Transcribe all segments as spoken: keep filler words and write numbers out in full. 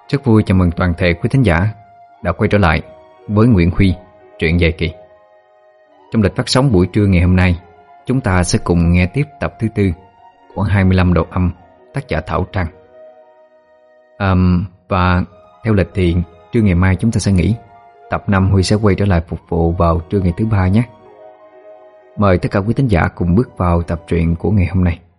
Rất vui chào mừng toàn thể quý thính giả đã quay trở lại với Nguyễn Huy, truyện dài kỳ. Trong lịch phát sóng buổi trưa ngày hôm nay, chúng ta sẽ cùng nghe tiếp tập thứ tư của hai mươi lăm độ âm, tác giả Thảo Trang. à, Và theo lịch thì trưa ngày mai chúng ta sẽ nghỉ. Tập năm Huy sẽ quay trở lại phục vụ vào trưa ngày thứ ba nhé. Mời tất cả quý thính giả cùng bước vào tập truyện của ngày hôm nay.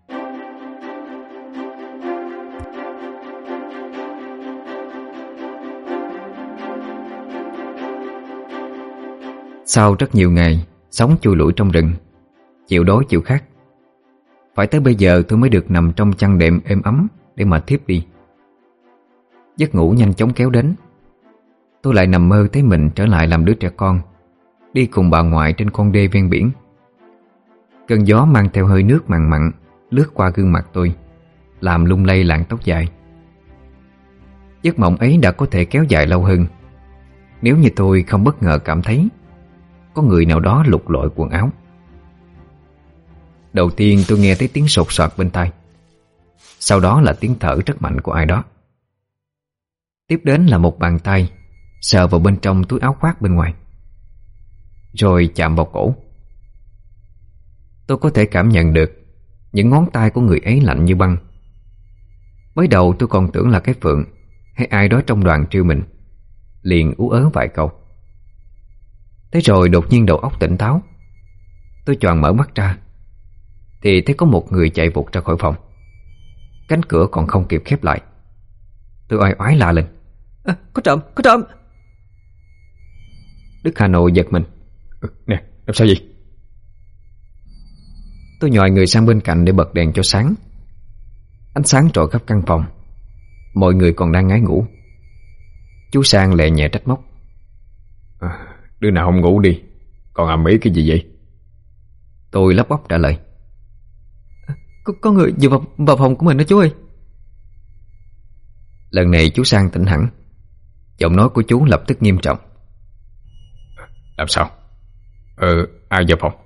Sau rất nhiều ngày sống chui lủi trong rừng, chịu đói chịu khát, phải tới bây giờ tôi mới được nằm trong chăn đệm êm ấm để mà thiếp đi. Giấc ngủ nhanh chóng kéo đến. Tôi lại nằm mơ thấy mình trở lại làm đứa trẻ con, đi cùng bà ngoại trên con đê ven biển. Cơn gió mang theo hơi nước mặn mặn lướt qua gương mặt tôi, làm lung lay làn tóc dài. Giấc mộng ấy đã có thể kéo dài lâu hơn nếu như tôi không bất ngờ cảm thấy có người nào đó lục lọi quần áo. Đầu tiên tôi nghe thấy tiếng sột soạt bên tai, sau đó là tiếng thở rất mạnh của ai đó. Tiếp đến là một bàn tay sờ vào bên trong túi áo khoác bên ngoài, rồi chạm vào cổ. Tôi có thể cảm nhận được những ngón tay của người ấy lạnh như băng. Mới đầu tôi còn tưởng là cái Phượng hay ai đó trong đoàn trêu mình, liền ú ớ vài câu. Thế rồi đột nhiên đầu óc tỉnh táo. Tôi choàng mở mắt ra thì thấy có một người chạy vụt ra khỏi phòng. Cánh cửa còn không kịp khép lại, tôi oai oái la lên: à, có trộm, có trộm! Đức Hà Nội giật mình: ừ, nè, làm sao vậy? Tôi nhòi người sang bên cạnh để bật đèn cho sáng. Ánh sáng rọi khắp căn phòng. Mọi người còn đang ngái ngủ. Chú Sang lẹ nhẹ trách móc: à, đứa nào không ngủ đi, còn ầm ĩ cái gì vậy? Tôi lắp bắp trả lời: à, có, có người vừa vào, vào phòng của mình đó chú ơi. Lần này chú Sang tỉnh hẳn. Giọng nói của chú lập tức nghiêm trọng: làm sao? Ờ, ai vào phòng?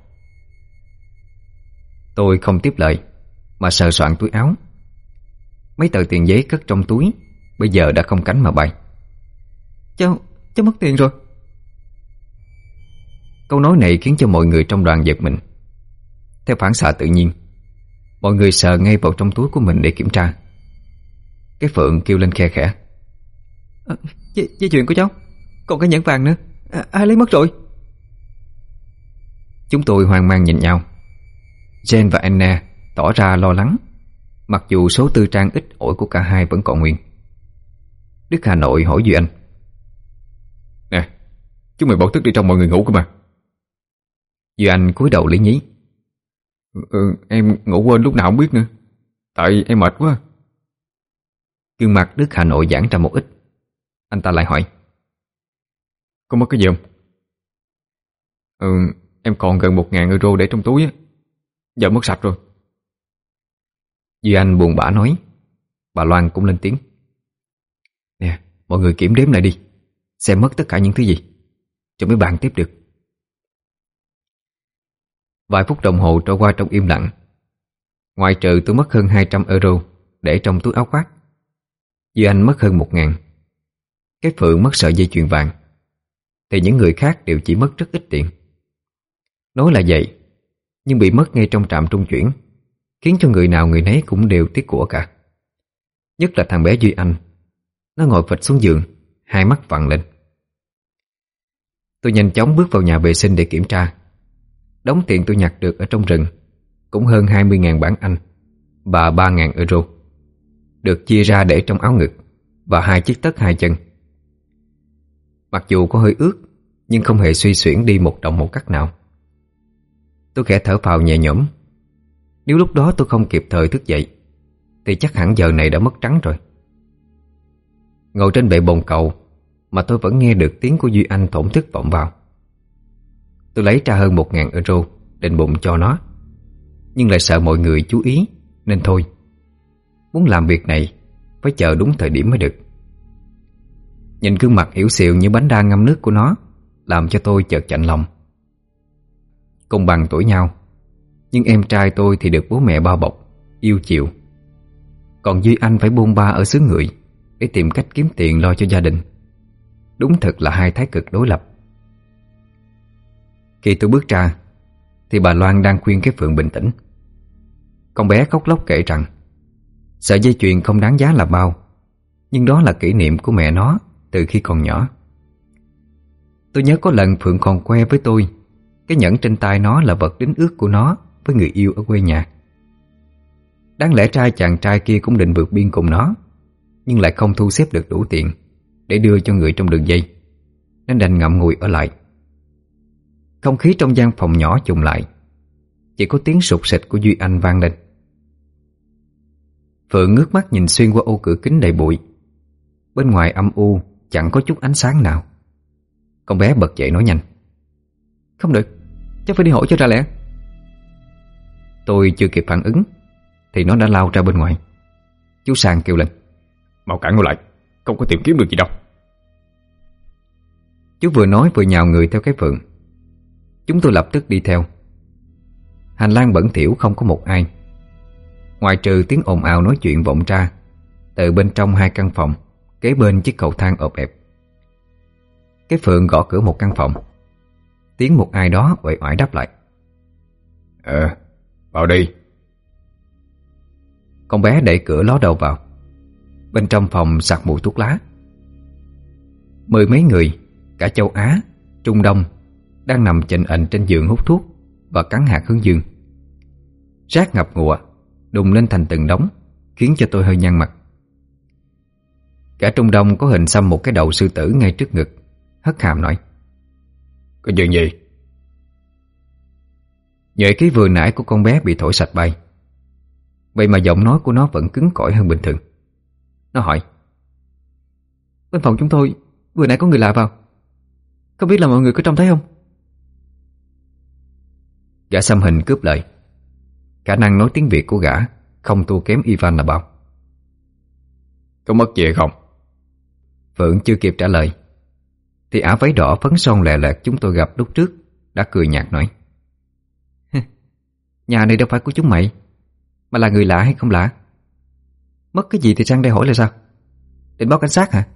Tôi không tiếp lời mà sờ soạn túi áo. Mấy tờ tiền giấy cất trong túi bây giờ đã không cánh mà bay. Cháu, cháu mất tiền rồi. Câu nói này khiến cho mọi người trong đoàn giật mình. Theo phản xạ tự nhiên, mọi người sờ ngay vào trong túi của mình để kiểm tra. Cái Phượng kêu lên khe khẽ: à, dây, dây chuyền của cháu, còn cái nhẫn vàng nữa, à, ai lấy mất rồi? Chúng tôi hoang mang nhìn nhau. Jen và Anna tỏ ra lo lắng, mặc dù số tư trang ít ỏi của cả hai vẫn còn nguyên. Đức Hà Nội hỏi Duy Anh: nè, chúng mày bỏ thức đi trong mọi người ngủ cơ mà. Duy Anh cúi đầu lý nhí: ừ, em ngủ quên lúc nào không biết nữa, tại em mệt quá. Gương mặt Đức Hà Nội giãn ra một ít. Anh ta lại hỏi: có mất cái gì không? Ừ, em còn gần một ngàn euro để trong túi á, giờ mất sạch rồi. Duy Anh buồn bã nói. Bà Loan cũng lên tiếng: nè, mọi người kiểm đếm lại đi, xem mất tất cả những thứ gì, cho mới bàn tiếp được. Vài phút đồng hồ trôi qua trong im lặng. Ngoại trừ tôi mất hơn hai trăm euro để trong túi áo khoác, Duy Anh mất hơn một ngàn, cái Phượng mất sợi dây chuyền vàng, thì những người khác đều chỉ mất rất ít tiền. Nói là vậy, nhưng bị mất ngay trong trạm trung chuyển, khiến cho người nào người nấy cũng đều tiếc của cả. Nhất là thằng bé Duy Anh. Nó ngồi phịch xuống giường, hai mắt vằn lên. Tôi nhanh chóng bước vào nhà vệ sinh để kiểm tra. Đống tiền tôi nhặt được ở trong rừng cũng hơn hai mươi ngàn bảng Anh và ba ngàn euro, được chia ra để trong áo ngực và hai chiếc tất hai chân. Mặc dù có hơi ướt, nhưng không hề suy xuyển đi một động một cắt nào. Tôi khẽ thở phào nhẹ nhõm. Nếu lúc đó tôi không kịp thời thức dậy thì chắc hẳn giờ này đã mất trắng rồi. Ngồi trên bệ bồn cầu mà tôi vẫn nghe được tiếng của Duy Anh thổn thức vọng vào. Tôi lấy ra hơn một ngàn euro định bụng cho nó, nhưng lại sợ mọi người chú ý nên thôi. Muốn làm việc này phải chờ đúng thời điểm mới được. Nhìn gương mặt yếu xìu như bánh đa ngâm nước của nó làm cho tôi chợt chạnh lòng. Cùng bằng tuổi nhau, nhưng em trai tôi thì được bố mẹ bao bọc, yêu chiều. Còn Duy Anh phải bôn ba ở xứ người để tìm cách kiếm tiền lo cho gia đình. Đúng thật là hai thái cực đối lập. Khi tôi bước ra thì bà Loan đang khuyên cái Phượng bình tĩnh. Con bé khóc lóc kể rằng sợi dây chuyền không đáng giá là bao, nhưng đó là kỷ niệm của mẹ nó từ khi còn nhỏ. Tôi nhớ có lần Phượng còn khoe với tôi cái nhẫn trên tay nó là vật đính ước của nó với người yêu ở quê nhà. Đáng lẽ trai chàng trai kia cũng định vượt biên cùng nó, nhưng lại không thu xếp được đủ tiền để đưa cho người trong đường dây, nên đành ngậm ngùi ở lại. Không khí trong gian phòng nhỏ chùng lại, chỉ có tiếng sụt sịt của Duy Anh vang lên. Phượng ngước mắt nhìn xuyên qua ô cửa kính đầy bụi. Bên ngoài âm u, chẳng có chút ánh sáng nào. Con bé bật dậy nói nhanh: "Không được, chắc phải đi hỏi cho ra lẽ." Tôi chưa kịp phản ứng thì nó đã lao ra bên ngoài. Chú Sang kêu lên: "Mau cản nó lại, không có tìm kiếm được gì đâu." Chú vừa nói vừa nhào người theo cái Phượng. Chúng tôi lập tức đi theo. Hành lang bẩn thỉu không có một ai, ngoại trừ tiếng ồn ào nói chuyện vọng ra từ bên trong hai căn phòng kế bên chiếc cầu thang ộp ẹp. Cái Phượng gõ cửa một căn phòng. Tiếng một ai đó uể oải đáp lại: "Ờ, vào đi." Con bé đẩy cửa ló đầu vào. Bên trong phòng sặc mùi thuốc lá. Mười mấy người, cả châu Á, Trung Đông, đang nằm chình ình trên giường hút thuốc và cắn hạt hướng dương. Rác ngập ngụa đùng lên thành từng đống, khiến cho tôi hơi nhăn mặt. Cả Trung Đông có hình xăm một cái đầu sư tử ngay trước ngực, hất hàm nói: "Có chuyện gì?" Nhuệ khí vừa nãy của con bé bị thổi sạch bay. Vậy mà giọng nói của nó vẫn cứng cỏi hơn bình thường. Nó hỏi: "Bên phòng chúng tôi vừa nãy có người lạ vào, không biết là mọi người có trông thấy không?" Gã xăm hình cướp lời. Khả năng nói tiếng Việt của gã không thua kém Ivan là bao. "Có mất gì không?" Phượng chưa kịp trả lời thì ả váy đỏ phấn son lẹ lẹt chúng tôi gặp lúc trước đã cười nhạt nói: "Nhà này đâu phải của chúng mày, mà là người lạ hay không lạ. Mất cái gì thì sang đây hỏi là sao? Định báo cảnh sát hả?"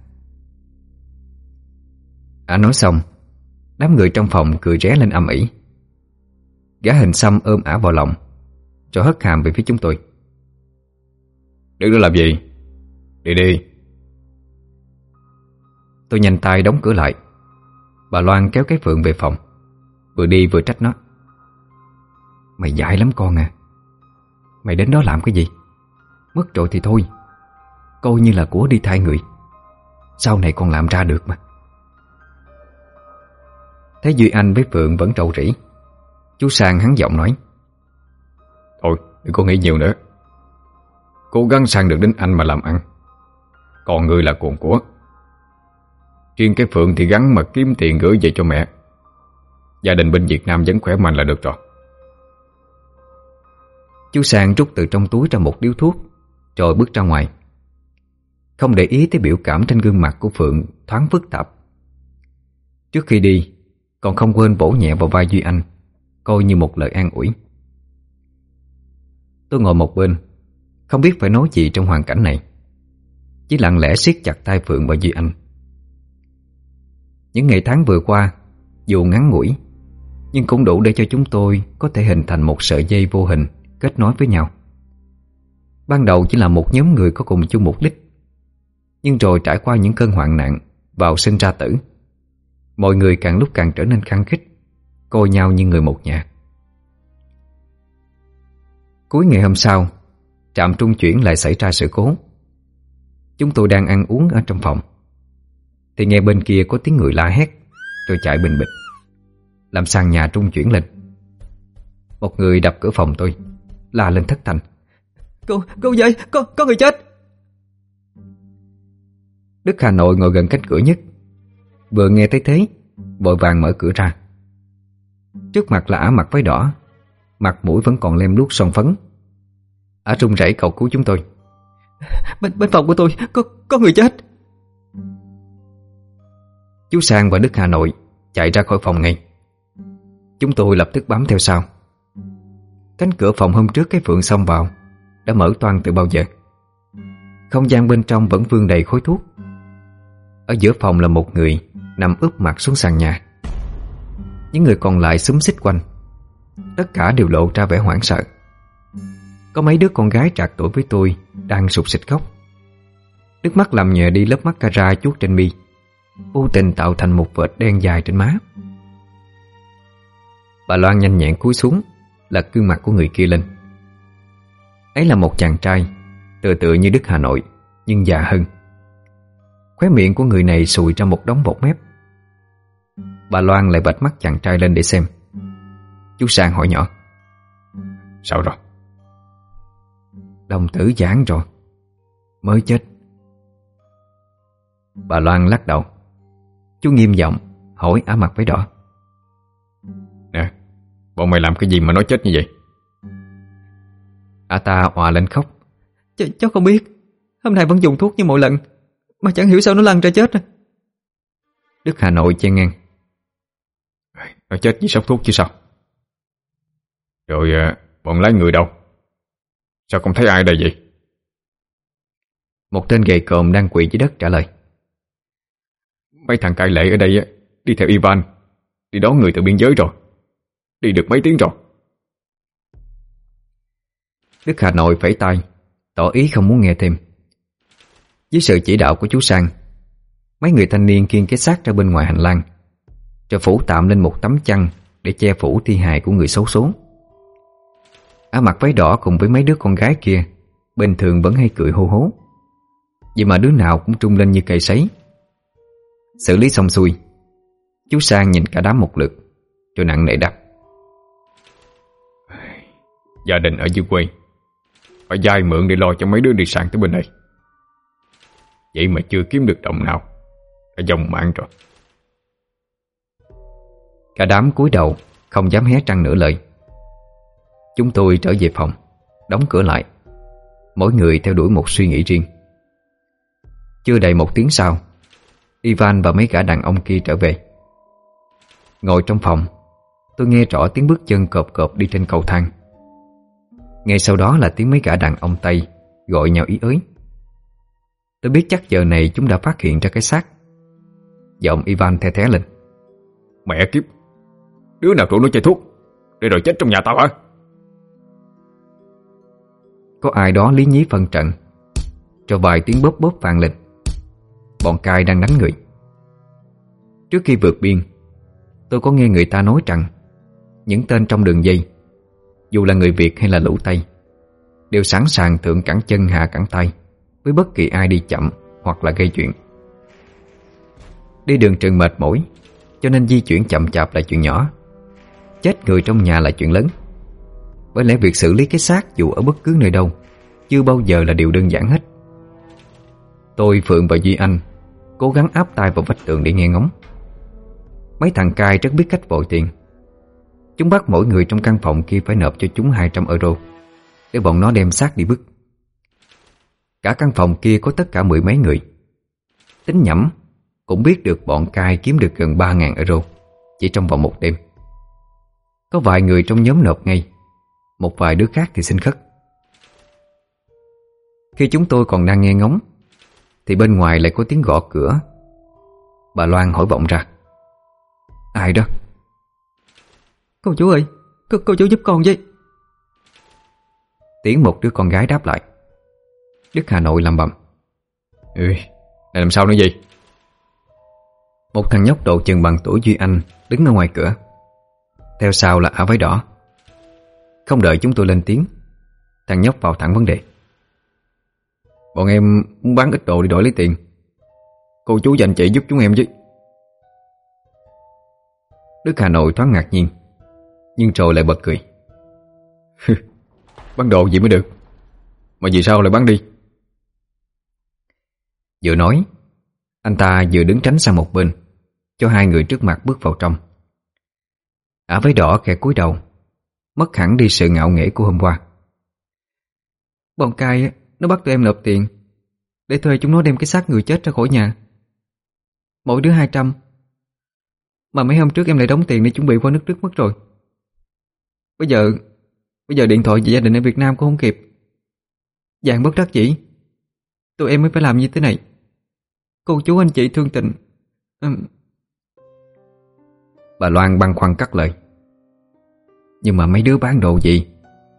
Ả nói xong, đám người trong phòng cười ré lên ầm ĩ. Gã hình xăm ôm ả vào lòng rồi hất hàm về phía chúng tôi: "Đứng đó làm gì? Đi đi." Tôi nhanh tay đóng cửa lại. Bà Loan kéo cái Phượng về phòng, vừa đi vừa trách nó: "Mày dại lắm con à. Mày đến đó làm cái gì? Mất rồi thì thôi, coi như là của đi thay người. Sau này còn làm ra được mà." Thấy Duy Anh với Phượng vẫn trầu rĩ, chú Sang hắn giọng nói: "Thôi đừng có nghĩ nhiều nữa. Cố gắng sang được đến anh mà làm ăn, còn người là cuồng của. Riêng cái Phượng thì gắn mà kiếm tiền gửi về cho mẹ. Gia đình bên Việt Nam vẫn khỏe mạnh là được rồi." Chú Sang rút từ trong túi ra một điếu thuốc rồi bước ra ngoài, không để ý tới biểu cảm trên gương mặt của Phượng thoáng phức tạp. Trước khi đi còn không quên vỗ nhẹ vào vai Duy Anh, coi như một lời an ủi. Tôi ngồi một bên, không biết phải nói gì trong hoàn cảnh này, chỉ lặng lẽ siết chặt tay Phượng và Duy Anh. Những ngày tháng vừa qua, dù ngắn ngủi, nhưng cũng đủ để cho chúng tôi có thể hình thành một sợi dây vô hình kết nối với nhau. Ban đầu chỉ là một nhóm người có cùng chung mục đích, nhưng rồi trải qua những cơn hoạn nạn, vào sinh ra tử, mọi người càng lúc càng trở nên khăng khít, coi nhau như người một nhà. Cuối ngày hôm sau, trạm trung chuyển lại xảy ra sự cố. Chúng tôi đang ăn uống ở trong phòng thì nghe bên kia có tiếng người la hét rồi chạy bình bịch, làm sàn nhà trung chuyển lên. Một người đập cửa phòng tôi, la lên thất thanh: Cô, cô dậy, có, có người chết." Đức Hà Nội ngồi gần cánh cửa nhất, vừa nghe thấy thế vội vàng mở cửa ra. Trước mặt là ả mặc váy đỏ, mặt mũi vẫn còn lem luốc son phấn. Ả run rẩy cầu cứu chúng tôi: Bên, bên phòng của tôi có, có người chết." Chú Sang và Đức Hà Nội chạy ra khỏi phòng ngay. Chúng tôi lập tức bám theo sau. Cánh cửa phòng hôm trước cái Phượng xông vào đã mở toang từ bao giờ. Không gian bên trong vẫn vương đầy khói thuốc. Ở giữa phòng là một người nằm úp mặt xuống sàn nhà. Những người còn lại xúm xít quanh. Tất cả đều lộ ra vẻ hoảng sợ. Có mấy đứa con gái trạc tuổi với tôi đang sụt sịt khóc. Nước mắt làm nhòe đi lớp mascara chuốt trên mi, vô tình tạo thành một vệt đen dài trên má. Bà Loan nhanh nhẹn cúi xuống, lật gương mặt của người kia lên. Ấy là một chàng trai tựa tựa như Đức Hà Nội, nhưng già hơn. Khóe miệng của người này sùi ra một đống bọt mép. Bà Loan lại bạch mắt chàng trai lên để xem. Chú Sang hỏi nhỏ: Sao rồi? Đồng tử giãn rồi, mới chết. Bà Loan lắc đầu. Chú nghiêm giọng hỏi Ả Mặt Váy Đỏ: Nè, bọn mày làm cái gì mà nói chết như vậy? Ả ta òa lên khóc: Ch Cháu không biết. Hôm nay vẫn dùng thuốc như mọi lần, mà chẳng hiểu sao nó lăn ra chết. Đức Hà Nội chen ngang: Nó chết vì sốc thuốc chứ sao? Rồi bọn lái người đâu? Sao không thấy ai đây vậy? Một tên gầy còm đang quỳ dưới đất trả lời: Mấy thằng cai lệ ở đây đi theo Ivan, đi đón người từ biên giới rồi. Đi được mấy tiếng rồi. Đức Hà Nội phẩy tay, tỏ ý không muốn nghe thêm. Dưới sự chỉ đạo của chú Sang, mấy người thanh niên khiêng cái xác ra bên ngoài hành lang, rồi phủ tạm lên một tấm chăn để che phủ thi hài của người xấu số. Ả Mặt Váy Đỏ cùng với mấy đứa con gái kia bình thường vẫn hay cười hô hố, vậy mà đứa nào cũng trung lên như cây sấy. Xử lý xong xuôi, chú Sang nhìn cả đám một lượt, rồi nặng nề đáp: Gia đình ở dưới quê phải vay mượn để lo cho mấy đứa đi sang tới bên này. Vậy mà chưa kiếm được đồng nào, đã vong mạng rồi. Cả đám cúi đầu, không dám hé răng nửa lời. Chúng tôi trở về phòng, đóng cửa lại, mỗi người theo đuổi một suy nghĩ riêng. Chưa đầy một tiếng sau, Ivan và mấy gã đàn ông kia trở về. Ngồi trong phòng, tôi nghe rõ tiếng bước chân cộp cộp đi trên cầu thang. Ngay sau đó là tiếng mấy gã đàn ông Tây gọi nhau ý ới. Tôi biết chắc giờ này chúng đã phát hiện ra cái xác. Giọng Ivan the thé lên: Mẹ kiếp, đứa nào tụi nó chơi thuốc để rồi chết trong nhà tao hả? Có ai đó lý nhí phân trận, cho vài tiếng bóp bóp vang lên. Bọn cai đang đánh người. Trước khi vượt biên, tôi có nghe người ta nói rằng những tên trong đường dây, dù là người Việt hay là lũ Tây, đều sẵn sàng thượng cẳng chân hạ cẳng tay với bất kỳ ai đi chậm hoặc là gây chuyện. Đi đường trường mệt mỏi, cho nên di chuyển chậm chạp là chuyện nhỏ, chết người trong nhà là chuyện lớn. Bởi lẽ việc xử lý cái xác dù ở bất cứ nơi đâu chưa bao giờ là điều đơn giản hết. Tôi, Phượng và Duy Anh cố gắng áp tai vào vách tường để nghe ngóng. Mấy thằng cai rất biết cách vội tiền. Chúng bắt mỗi người trong căn phòng kia phải nộp cho chúng hai trăm euro để bọn nó đem xác đi vứt. Cả căn phòng kia có tất cả mười mấy người. Tính nhẩm cũng biết được bọn cai kiếm được gần ba ngàn euro chỉ trong vòng một đêm. Có vài người trong nhóm nộp ngay, một vài đứa khác thì xin khất. Khi chúng tôi còn đang nghe ngóng thì bên ngoài lại có tiếng gõ cửa. Bà Loan hỏi vọng ra: Ai đó? Cô chú ơi, cô, cô chú giúp con với. Tiếng một đứa con gái đáp lại. Đức Hà Nội lầm bầm: Ừ, này làm sao nữa gì? Một thằng nhóc độ chừng bằng tuổi Duy Anh đứng ở ngoài cửa. Theo sau là Ả Váy Đỏ. Không đợi chúng tôi lên tiếng, thằng nhóc vào thẳng vấn đề: Bọn em muốn bán ít đồ để đổi lấy tiền. Cô chú và anh chị giúp chúng em chứ. Đức Hà Nội thoáng ngạc nhiên, nhưng rồi lại bật cười. Bán đồ gì mới được, mà vì sao lại bán đi? Vừa nói, anh ta vừa đứng tránh sang một bên, cho hai người trước mặt bước vào trong. Ả Váy Đỏ khẽ cúi đầu, mất hẳn đi sự ngạo nghễ của hôm qua. Bọn cai nó bắt tụi em nộp tiền để thuê chúng nó đem cái xác người chết ra khỏi nhà, mỗi đứa hai trăm. Mà mấy hôm trước em lại đóng tiền để chuẩn bị qua nước Đức mất rồi. Bây giờ Bây giờ điện thoại về gia đình ở Việt Nam cũng không kịp. Vàng bất đắc dĩ, tụi em mới phải làm như thế này. Cô chú anh chị thương tình. ừ. Bà Loan băn khoăn cắt lời. Nhưng mà mấy đứa bán đồ gì?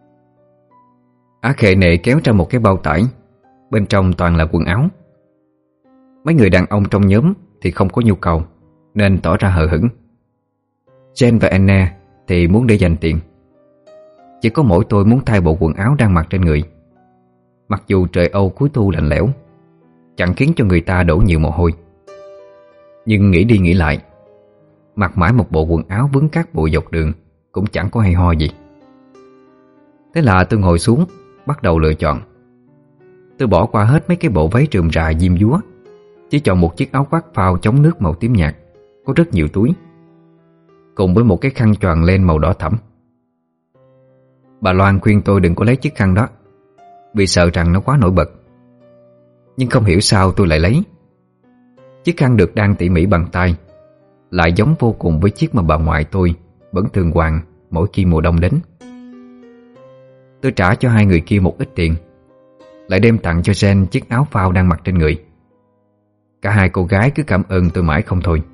Á Khệ Nệ kéo ra một cái bao tải, bên trong toàn là quần áo. Mấy người đàn ông trong nhóm thì không có nhu cầu, nên tỏ ra hờ hững. Jen và Anna thì muốn để dành tiền. Chỉ có mỗi tôi muốn thay bộ quần áo đang mặc trên người. Mặc dù trời Âu cuối thu lạnh lẽo, chẳng khiến cho người ta đổ nhiều mồ hôi. Nhưng nghĩ đi nghĩ lại, mặc mãi một bộ quần áo vướng các bụi dọc đường cũng chẳng có hay ho gì. Thế là tôi ngồi xuống, bắt đầu lựa chọn. Tôi bỏ qua hết mấy cái bộ váy rườm rà diêm dúa, chỉ chọn một chiếc áo khoác phao chống nước màu tím nhạt, có rất nhiều túi, cùng với một cái khăn choàng len màu đỏ thẫm. Bà Loan khuyên tôi đừng có lấy chiếc khăn đó, vì sợ rằng nó quá nổi bật. Nhưng không hiểu sao tôi lại lấy. Chiếc khăn được đan tỉ mỉ bằng tay, lại giống vô cùng với chiếc mà bà ngoại tôi vẫn thường quàng mỗi khi mùa đông đến. Tôi trả cho hai người kia một ít tiền, lại đem tặng cho Jen chiếc áo phao đang mặc trên người. Cả hai cô gái cứ cảm ơn tôi mãi không thôi.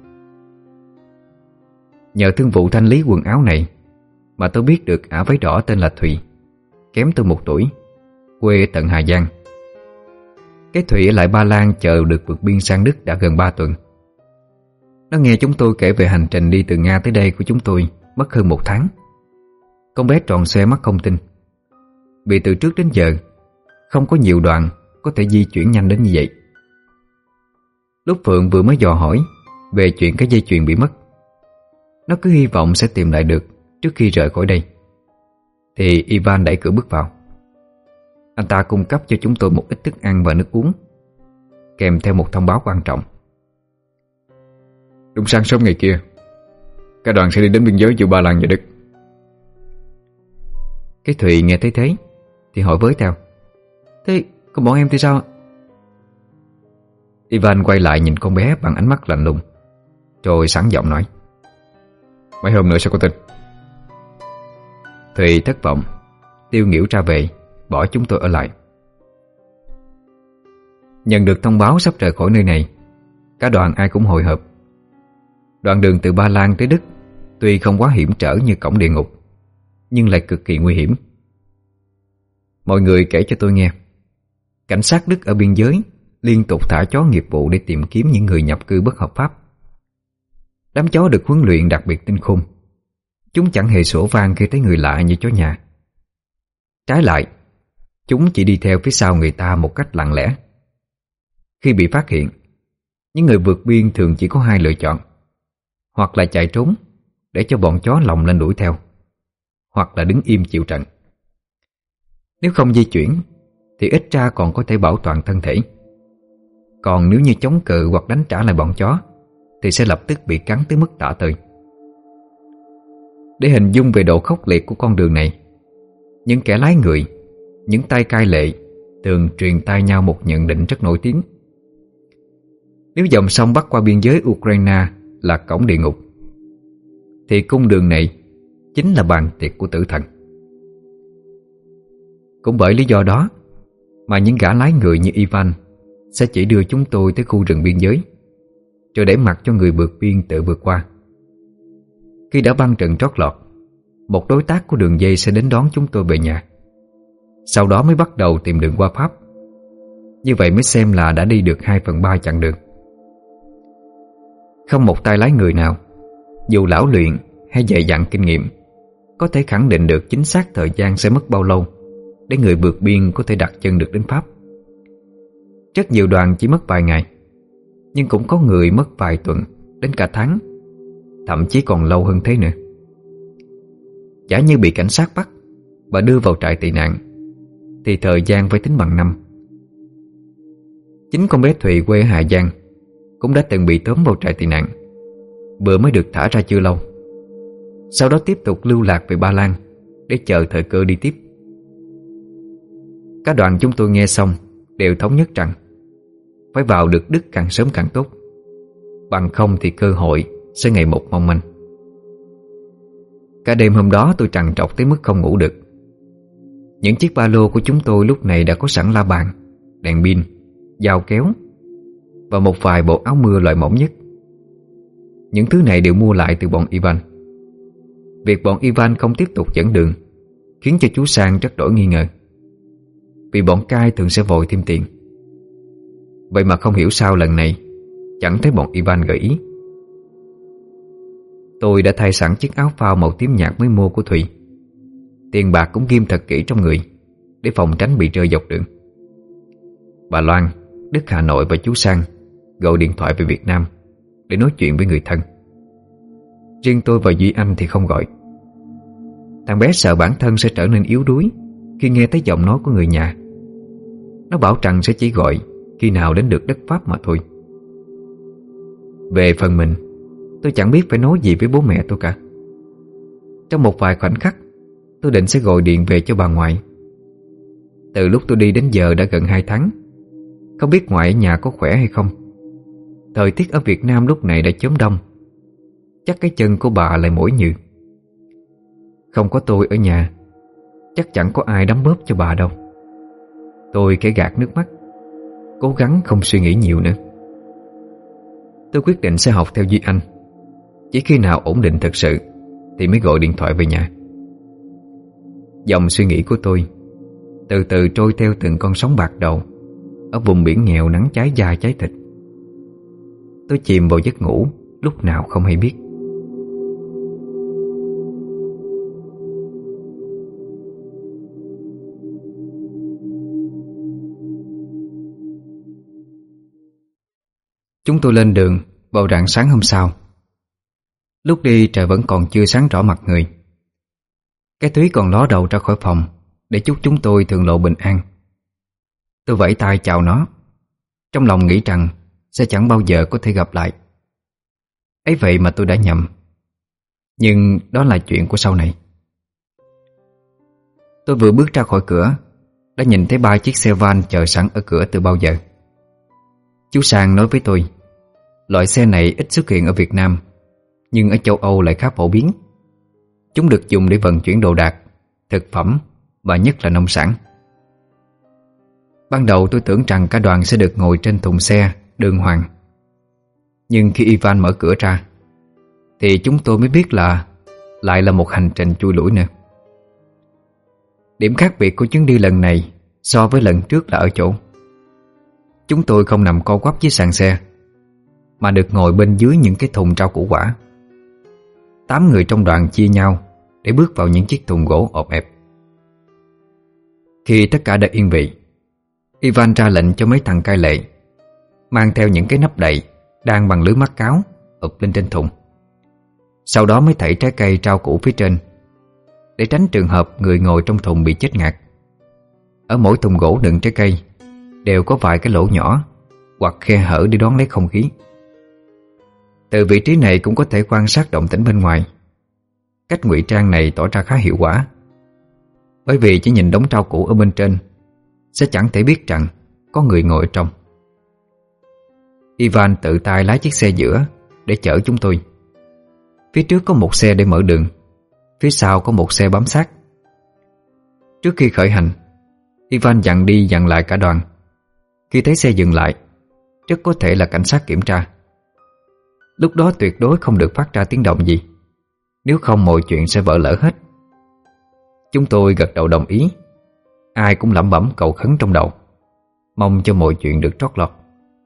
Nhờ thương vụ thanh lý quần áo này mà tôi biết được ả váy đỏ tên là Thùy, kém tôi một tuổi, quê tận Hà Giang. Cái Thùy ở lại Ba Lan chờ được vượt biên sang Đức đã gần ba tuần. Nó nghe chúng tôi kể về hành trình đi từ Nga tới đây của chúng tôi mất hơn một tháng. Con bé tròn xoe mắt không tin, vì từ trước đến giờ không có nhiều đoàn có thể di chuyển nhanh đến như vậy. Lúc Phượng vừa mới dò hỏi về chuyện cái dây chuyền bị mất, nó cứ hy vọng sẽ tìm lại được trước khi rời khỏi đây, thì Ivan đẩy cửa bước vào. Anh ta cung cấp cho chúng tôi một ít thức ăn và nước uống, kèm theo một thông báo quan trọng. Đúng sáng sớm ngày kia, cả đoàn sẽ đi đến biên giới giữa Ba Lan và Đức. Cái Thùy nghe thấy thế thì hỏi với theo: Thế còn bọn em thì sao? Ivan quay lại nhìn con bé bằng ánh mắt lạnh lùng, rồi sẵn giọng nói: Mấy hôm nữa sẽ có tin. Thùy thất vọng, tiêu nghỉu ra về, bỏ chúng tôi ở lại. Nhận được thông báo sắp rời khỏi nơi này, cả đoàn ai cũng hồi hộp. Đoạn đường từ Ba Lan tới Đức tuy không quá hiểm trở như cổng địa ngục, nhưng lại cực kỳ nguy hiểm. Mọi người kể cho tôi nghe, cảnh sát Đức ở biên giới liên tục thả chó nghiệp vụ để tìm kiếm những người nhập cư bất hợp pháp. Đám chó được huấn luyện đặc biệt tinh khôn. Chúng chẳng hề sủa vang khi thấy người lạ như chó nhà. Trái lại, chúng chỉ đi theo phía sau người ta một cách lặng lẽ. Khi bị phát hiện, những người vượt biên thường chỉ có hai lựa chọn: hoặc là chạy trốn để cho bọn chó lồng lên đuổi theo, hoặc là đứng im chịu trận. Nếu không di chuyển thì ít ra còn có thể bảo toàn thân thể. Còn nếu như chống cự hoặc đánh trả lại bọn chó thì sẽ lập tức bị cắn tới mức tả tơi. Để hình dung về độ khốc liệt của con đường này, những kẻ lái người, những tay cai lệ thường truyền tai nhau một nhận định rất nổi tiếng: nếu dòng sông bắc qua biên giới Ukraine là cổng địa ngục, thì cung đường này chính là bàn tiệc của tử thần. Cũng bởi lý do đó mà những gã lái người như Ivan sẽ chỉ đưa chúng tôi tới khu rừng biên giới, rồi để mặc cho người vượt biên tự vượt qua. Khi đã băng trận trót lọt, một đối tác của đường dây sẽ đến đón chúng tôi về nhà. Sau đó mới bắt đầu tìm đường qua Pháp. Như vậy mới xem là đã đi được hai phần ba chặng đường. Không một tay lái người nào, dù lão luyện hay dày dặn kinh nghiệm, có thể khẳng định được chính xác thời gian sẽ mất bao lâu để người vượt biên có thể đặt chân được đến Pháp. Rất nhiều đoàn chỉ mất vài ngày, nhưng cũng có người mất vài tuần đến cả tháng, thậm chí còn lâu hơn thế nữa. Giả như bị cảnh sát bắt và đưa vào trại tị nạn thì thời gian phải tính bằng năm. Chính con bé Thùy quê ở Hà Giang cũng đã từng bị tóm vào trại tị nạn, vừa mới được thả ra chưa lâu. Sau đó tiếp tục lưu lạc về Ba Lan để chờ thời cơ đi tiếp. Cả đoàn chúng tôi nghe xong đều thống nhất rằng phải vào được Đức càng sớm càng tốt, bằng không thì cơ hội sẽ ngày một mong manh. Cả đêm hôm đó tôi trằn trọc tới mức không ngủ được. Những chiếc ba lô của chúng tôi lúc này đã có sẵn la bàn, đèn pin, dao kéo và một vài bộ áo mưa loại mỏng nhất. Những thứ này đều mua lại từ bọn Ivan. Việc bọn Ivan không tiếp tục dẫn đường khiến cho chú Sang rất đổi nghi ngờ, vì bọn cai thường sẽ vội thêm tiền. Vậy mà không hiểu sao lần này chẳng thấy bọn Ivan gợi ý. Tôi đã thay sẵn chiếc áo phao màu tím nhạt mới mua của Thùy. Tiền bạc cũng ghim thật kỹ trong người để phòng tránh bị rơi dọc đường. Bà Loan, Đức Hà Nội và chú Sang gọi điện thoại về Việt Nam để nói chuyện với người thân. Riêng tôi và Duy Anh thì không gọi. Thằng bé sợ bản thân sẽ trở nên yếu đuối khi nghe thấy giọng nói của người nhà. Nó bảo rằng sẽ chỉ gọi khi nào đến được đất Pháp mà thôi. Về phần mình, tôi chẳng biết phải nói gì với bố mẹ tôi cả. Trong một vài khoảnh khắc, tôi định sẽ gọi điện về cho bà ngoại. Từ lúc tôi đi đến giờ đã gần hai tháng. Không biết ngoại ở nhà có khỏe hay không. Thời tiết ở Việt Nam lúc này đã chớm đông. Chắc cái chân của bà lại mỏi nhừ. Không có tôi ở nhà, chắc chẳng có ai đấm bóp cho bà đâu. Tôi khẽ gạt nước mắt, cố gắng không suy nghĩ nhiều nữa. Tôi quyết định sẽ học theo Duy Anh. Chỉ khi nào ổn định thật sự thì mới gọi điện thoại về nhà. Dòng suy nghĩ của tôi từ từ trôi theo từng con sóng bạc đầu ở vùng biển nghèo nắng cháy da cháy thịt. Tôi chìm vào giấc ngủ lúc nào không hay biết. Chúng tôi lên đường vào rạng sáng hôm sau. Lúc đi trời vẫn còn chưa sáng rõ mặt người. Cái Thúy còn ló đầu ra khỏi phòng để chúc chúng tôi thường lộ bình an. Tôi vẫy tay chào nó, trong lòng nghĩ rằng sẽ chẳng bao giờ có thể gặp lại. Ấy vậy mà tôi đã nhầm. Nhưng đó là chuyện của sau này. Tôi vừa bước ra khỏi cửa đã nhìn thấy ba chiếc xe van chờ sẵn ở cửa từ bao giờ. Chú Sang nói với tôi, loại xe này ít xuất hiện ở Việt Nam, nhưng ở châu Âu lại khá phổ biến. Chúng được dùng để vận chuyển đồ đạc, thực phẩm và nhất là nông sản. Ban đầu tôi tưởng rằng cả đoàn sẽ được ngồi trên thùng xe đường hoàng. Nhưng khi Ivan mở cửa ra thì chúng tôi mới biết là lại là một hành trình chui lủi nữa. Điểm khác biệt của chuyến đi lần này so với lần trước là ở chỗ chúng tôi không nằm co quắp dưới sàn xe, mà được ngồi bên dưới những cái thùng rau củ quả. Tám người trong đoàn chia nhau để bước vào những chiếc thùng gỗ ọp ẹp. Khi tất cả đã yên vị, Ivan ra lệnh cho mấy thằng cai lệ mang theo những cái nắp đậy đang bằng lưới mắc cáo ụp lên trên thùng. Sau đó mới thảy trái cây rau củ phía trên, để tránh trường hợp người ngồi trong thùng bị chết ngạt. Ở mỗi thùng gỗ đựng trái cây đều có vài cái lỗ nhỏ hoặc khe hở để đón lấy không khí. Từ vị trí này cũng có thể quan sát động tĩnh bên ngoài. Cách ngụy trang này tỏ ra khá hiệu quả, bởi vì chỉ nhìn đống rau củ ở bên trên sẽ chẳng thể biết rằng có người ngồi ở trong. Ivan tự tay lái chiếc xe giữa để chở chúng tôi. Phía trước có một xe để mở đường, phía sau có một xe bám sát. Trước khi khởi hành, Ivan dặn đi dặn lại cả đoàn. Khi thấy xe dừng lại, rất có thể là cảnh sát kiểm tra. Lúc đó tuyệt đối không được phát ra tiếng động gì, nếu không mọi chuyện sẽ vỡ lở hết. Chúng tôi gật đầu đồng ý. Ai cũng lẩm bẩm cầu khấn trong đầu, mong cho mọi chuyện được trót lọt.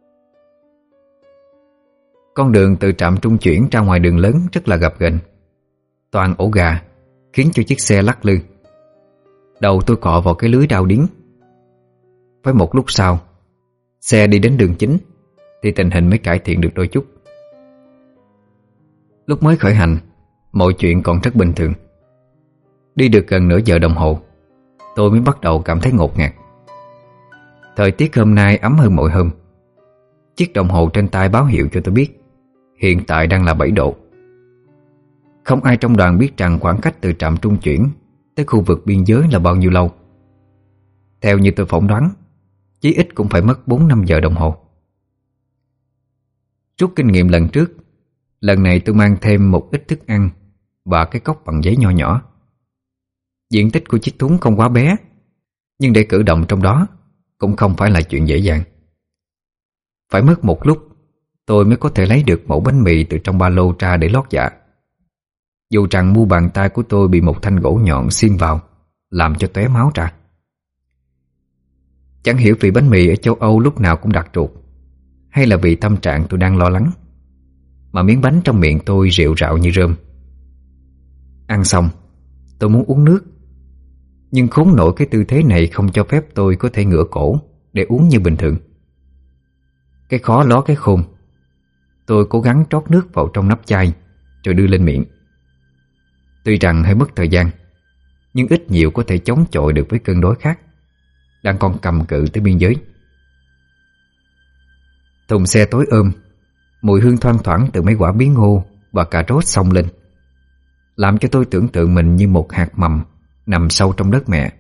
Con đường từ trạm trung chuyển ra ngoài đường lớn rất là gập ghềnh, toàn ổ gà, khiến cho chiếc xe lắc lư. Đầu tôi cọ vào cái lưới đao điếng. Phải một lúc sau, xe đi đến đường chính thì tình hình mới cải thiện được đôi chút. Lúc mới khởi hành, mọi chuyện còn rất bình thường. Đi được gần nửa giờ đồng hồ, tôi mới bắt đầu cảm thấy ngột ngạt. Thời tiết hôm nay ấm hơn mọi hôm. Chiếc đồng hồ trên tay báo hiệu cho tôi biết hiện tại đang là bảy độ. Không ai trong đoàn biết rằng khoảng cách từ trạm trung chuyển tới khu vực biên giới là bao nhiêu lâu. Theo như tôi phỏng đoán, chí ít cũng phải mất bốn năm giờ đồng hồ. Rút kinh nghiệm lần trước, lần này tôi mang thêm một ít thức ăn và cái cốc bằng giấy nho nhỏ. Diện tích của chiếc thúng không quá bé, nhưng để cử động trong đó cũng không phải là chuyện dễ dàng. Phải mất một lúc tôi mới có thể lấy được mẩu bánh mì từ trong ba lô ra để lót dạ. Dù rằng mu bàn tay của tôi bị một thanh gỗ nhọn xiên vào, làm cho tóe máu ra. Chẳng hiểu vì bánh mì ở châu Âu lúc nào cũng đặc ruột, hay là vì tâm trạng tôi đang lo lắng, mà miếng bánh trong miệng tôi rệu rạo như rơm. Ăn xong, tôi muốn uống nước, nhưng khốn nổi cái tư thế này không cho phép tôi có thể ngửa cổ để uống như bình thường. Cái khó ló cái khôn, tôi cố gắng trót nước vào trong nắp chai rồi đưa lên miệng. Tuy rằng hơi mất thời gian, nhưng ít nhiều có thể chống chọi được với cơn đói khát đang còn cầm cự tới biên giới. Thùng xe tối ôm, mùi hương thoang thoảng từ mấy quả bí ngô và cà rốt xông lên, làm cho tôi tưởng tượng mình như một hạt mầm nằm sâu trong đất mẹ.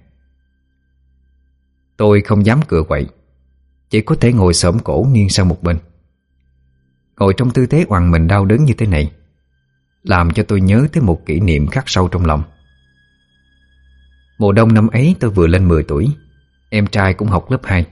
Tôi không dám cựa quậy, chỉ có thể ngồi xổm cổ nghiêng sang một bên. Ngồi trong tư thế oằn mình đau đớn như thế này làm cho tôi nhớ tới một kỷ niệm khắc sâu trong lòng. Mùa đông năm ấy tôi vừa lên mười tuổi, em trai cũng học lớp hai.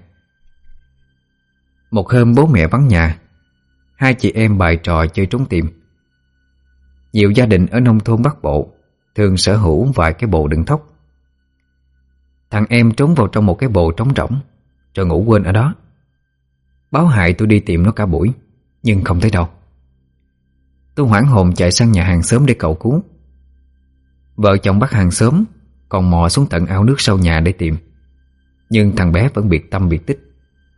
Một hôm bố mẹ vắng nhà, hai chị em bày trò chơi trốn tìm. Nhiều gia đình ở nông thôn Bắc Bộ thường sở hữu vài cái bồ đựng thóc. Thằng em trốn vào trong một cái bồ trống rỗng rồi ngủ quên ở đó. Báo hại tôi đi tìm nó cả buổi, nhưng không thấy đâu. Tôi hoảng hồn chạy sang nhà hàng xóm để cầu cứu. Vợ chồng bác hàng xóm còn mò xuống tận ao nước sau nhà để tìm, nhưng thằng bé vẫn biệt tâm biệt tích.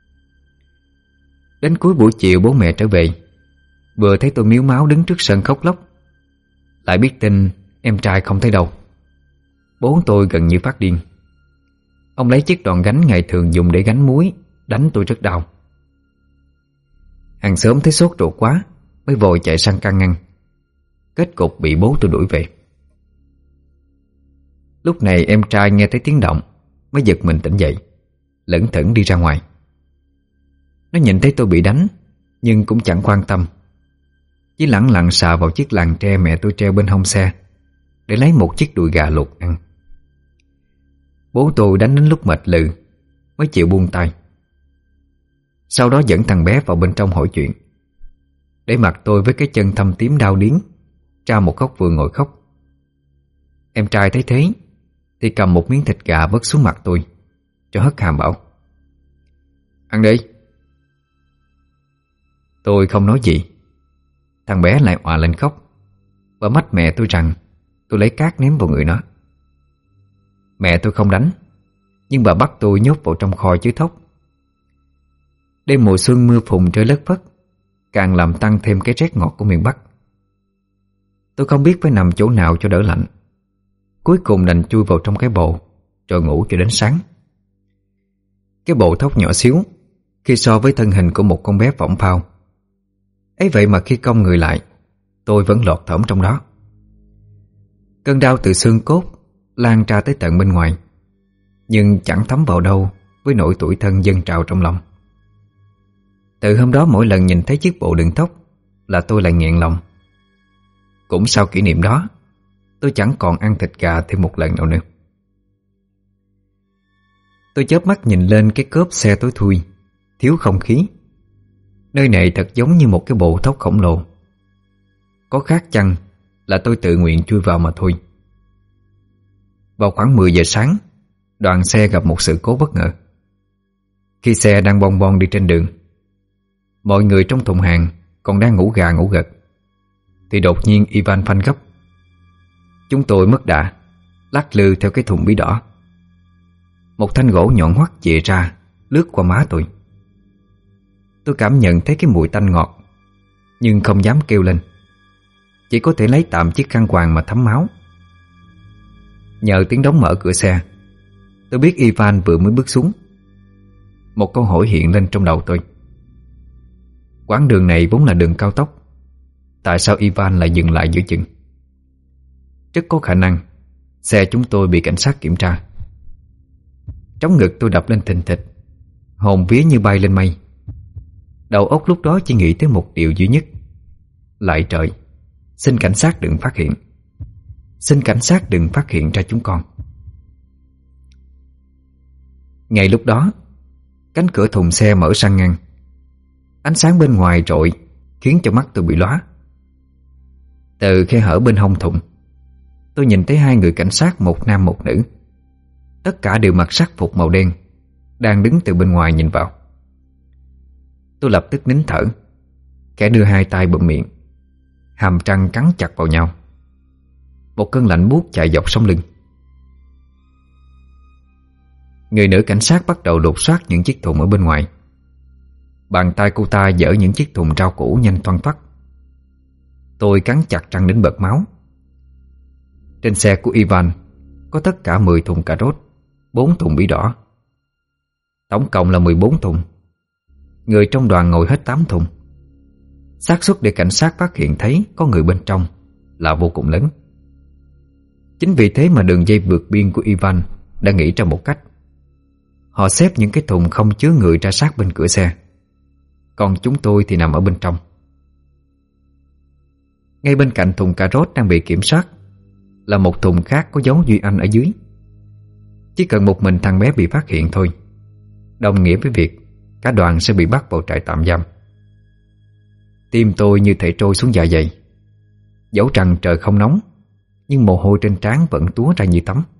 Đến cuối buổi chiều bố mẹ trở về, vừa thấy tôi miếu máu đứng trước sân khóc lóc. Lại biết tin em trai không thấy đâu. Bố tôi gần như phát điên. Ông lấy chiếc đòn gánh ngày thường dùng để gánh muối đánh tôi rất đau. Hàng xóm thấy sốt ruột quá mới vội chạy sang can ngăn. Kết cục bị bố tôi đuổi về. Lúc này em trai nghe thấy tiếng động mới giật mình tỉnh dậy, lững thững đi ra ngoài. Nó nhìn thấy tôi bị đánh nhưng cũng chẳng quan tâm, chỉ lẳng lặng sờ vào chiếc làn tre mẹ tôi treo bên hông xe để lấy một chiếc đùi gà luộc ăn. Bố tôi đánh đến lúc mệt lừ mới chịu buông tay. Sau đó dẫn thằng bé vào bên trong hỏi chuyện, để mặt tôi với cái chân thâm tím đau điếng ra một góc vườn ngồi khóc. Em trai thấy thế thì cầm một miếng thịt gà vứt xuống mặt tôi, cho hất hàm bảo: "Ăn đi." Tôi không nói gì. Thằng bé lại òa lên khóc và mách mẹ tôi rằng tôi lấy cát ném vào người nó. Mẹ tôi không đánh, nhưng bà bắt tôi nhốt vào trong kho chứa thóc. Đêm mùa xuân mưa phùn rơi lất phất, càng làm tăng thêm cái rét ngọt của miền Bắc. Tôi không biết phải nằm chỗ nào cho đỡ lạnh. Cuối cùng đành chui vào trong cái bồ rồi ngủ cho đến sáng. Cái bồ thóc nhỏ xíu khi so với thân hình của một con bé võng phao. Ấy vậy mà khi cong người lại, tôi vẫn lọt thỏm trong đó. Cơn đau từ xương cốt lan ra tới tận bên ngoài, nhưng chẳng thấm vào đâu với nỗi tủi thân dâng trào trong lòng. Từ hôm đó mỗi lần nhìn thấy chiếc bộ đựng thóc là tôi lại nghẹn lòng. Cũng sau kỷ niệm đó, tôi chẳng còn ăn thịt gà thêm một lần nào nữa. Tôi chớp mắt nhìn lên cái cốp xe tối thui, thiếu không khí. Nơi này thật giống như một cái bộ thóc khổng lồ. Có khác chăng là tôi tự nguyện chui vào mà thôi. Vào khoảng mười giờ sáng, đoàn xe gặp một sự cố bất ngờ. Khi xe đang bon bon đi trên đường, mọi người trong thùng hàng còn đang ngủ gà ngủ gật, thì đột nhiên Ivan phanh gấp. Chúng tôi mất đà, lắc lư theo cái thùng bí đỏ. Một thanh gỗ nhọn hoắt chìa ra, lướt qua má tôi. Tôi cảm nhận thấy cái mùi tanh ngọt, nhưng không dám kêu lên, chỉ có thể lấy tạm chiếc khăn quàng mà thấm máu. Nhờ tiếng đóng mở cửa xe, tôi biết Ivan vừa mới bước xuống. Một câu hỏi hiện lên trong đầu tôi. Quãng đường này vốn là đường cao tốc, tại sao Ivan lại dừng lại giữa chừng? Rất có khả năng xe chúng tôi bị cảnh sát kiểm tra. Trống ngực tôi đập lên thình thịch, hồn vía như bay lên mây. Đầu óc lúc đó chỉ nghĩ tới một điều duy nhất: lạy trời, xin cảnh sát đừng phát hiện, xin cảnh sát đừng phát hiện ra chúng con. Ngay lúc đó, cánh cửa thùng xe mở sang ngăn. Ánh sáng bên ngoài rọi khiến cho mắt tôi bị lóa. Từ khe hở bên hông thùng, tôi nhìn thấy hai người cảnh sát, một nam một nữ. Tất cả đều mặc sắc phục màu đen, đang đứng từ bên ngoài nhìn vào. Tôi lập tức nín thở, khẽ đưa hai tay bụm miệng, hàm răng cắn chặt vào nhau. Một cơn lạnh buốt chạy dọc sống lưng. Người nữ cảnh sát bắt đầu lục soát những chiếc thùng ở bên ngoài. Bàn tay cô ta dỡ những chiếc thùng rau củ nhanh toăn toắt. Tôi cắn chặt răng đến bật máu. Trên xe của Ivan có tất cả mười thùng cà rốt, bốn thùng bí đỏ. Tổng cộng là mười bốn thùng. Người trong đoàn ngồi hết tám thùng. xác suất để cảnh sát phát hiện thấy có người bên trong là vô cùng lớn. Chính vì thế mà đường dây vượt biên của Ivan đã nghĩ ra một cách. Họ xếp những cái thùng không chứa người ra sát bên cửa xe, còn chúng tôi thì nằm ở bên trong. Ngay bên cạnh thùng cà rốt đang bị kiểm soát là một thùng khác có dấu Duy Anh ở dưới. Chỉ cần một mình thằng bé bị phát hiện thôi, đồng nghĩa với việc cả đoàn sẽ bị bắt vào trại tạm giam. Tim tôi như thể trôi xuống dạ dày. Dẫu rằng trời không nóng, nhưng mồ hôi trên trán vẫn túa ra như tắm.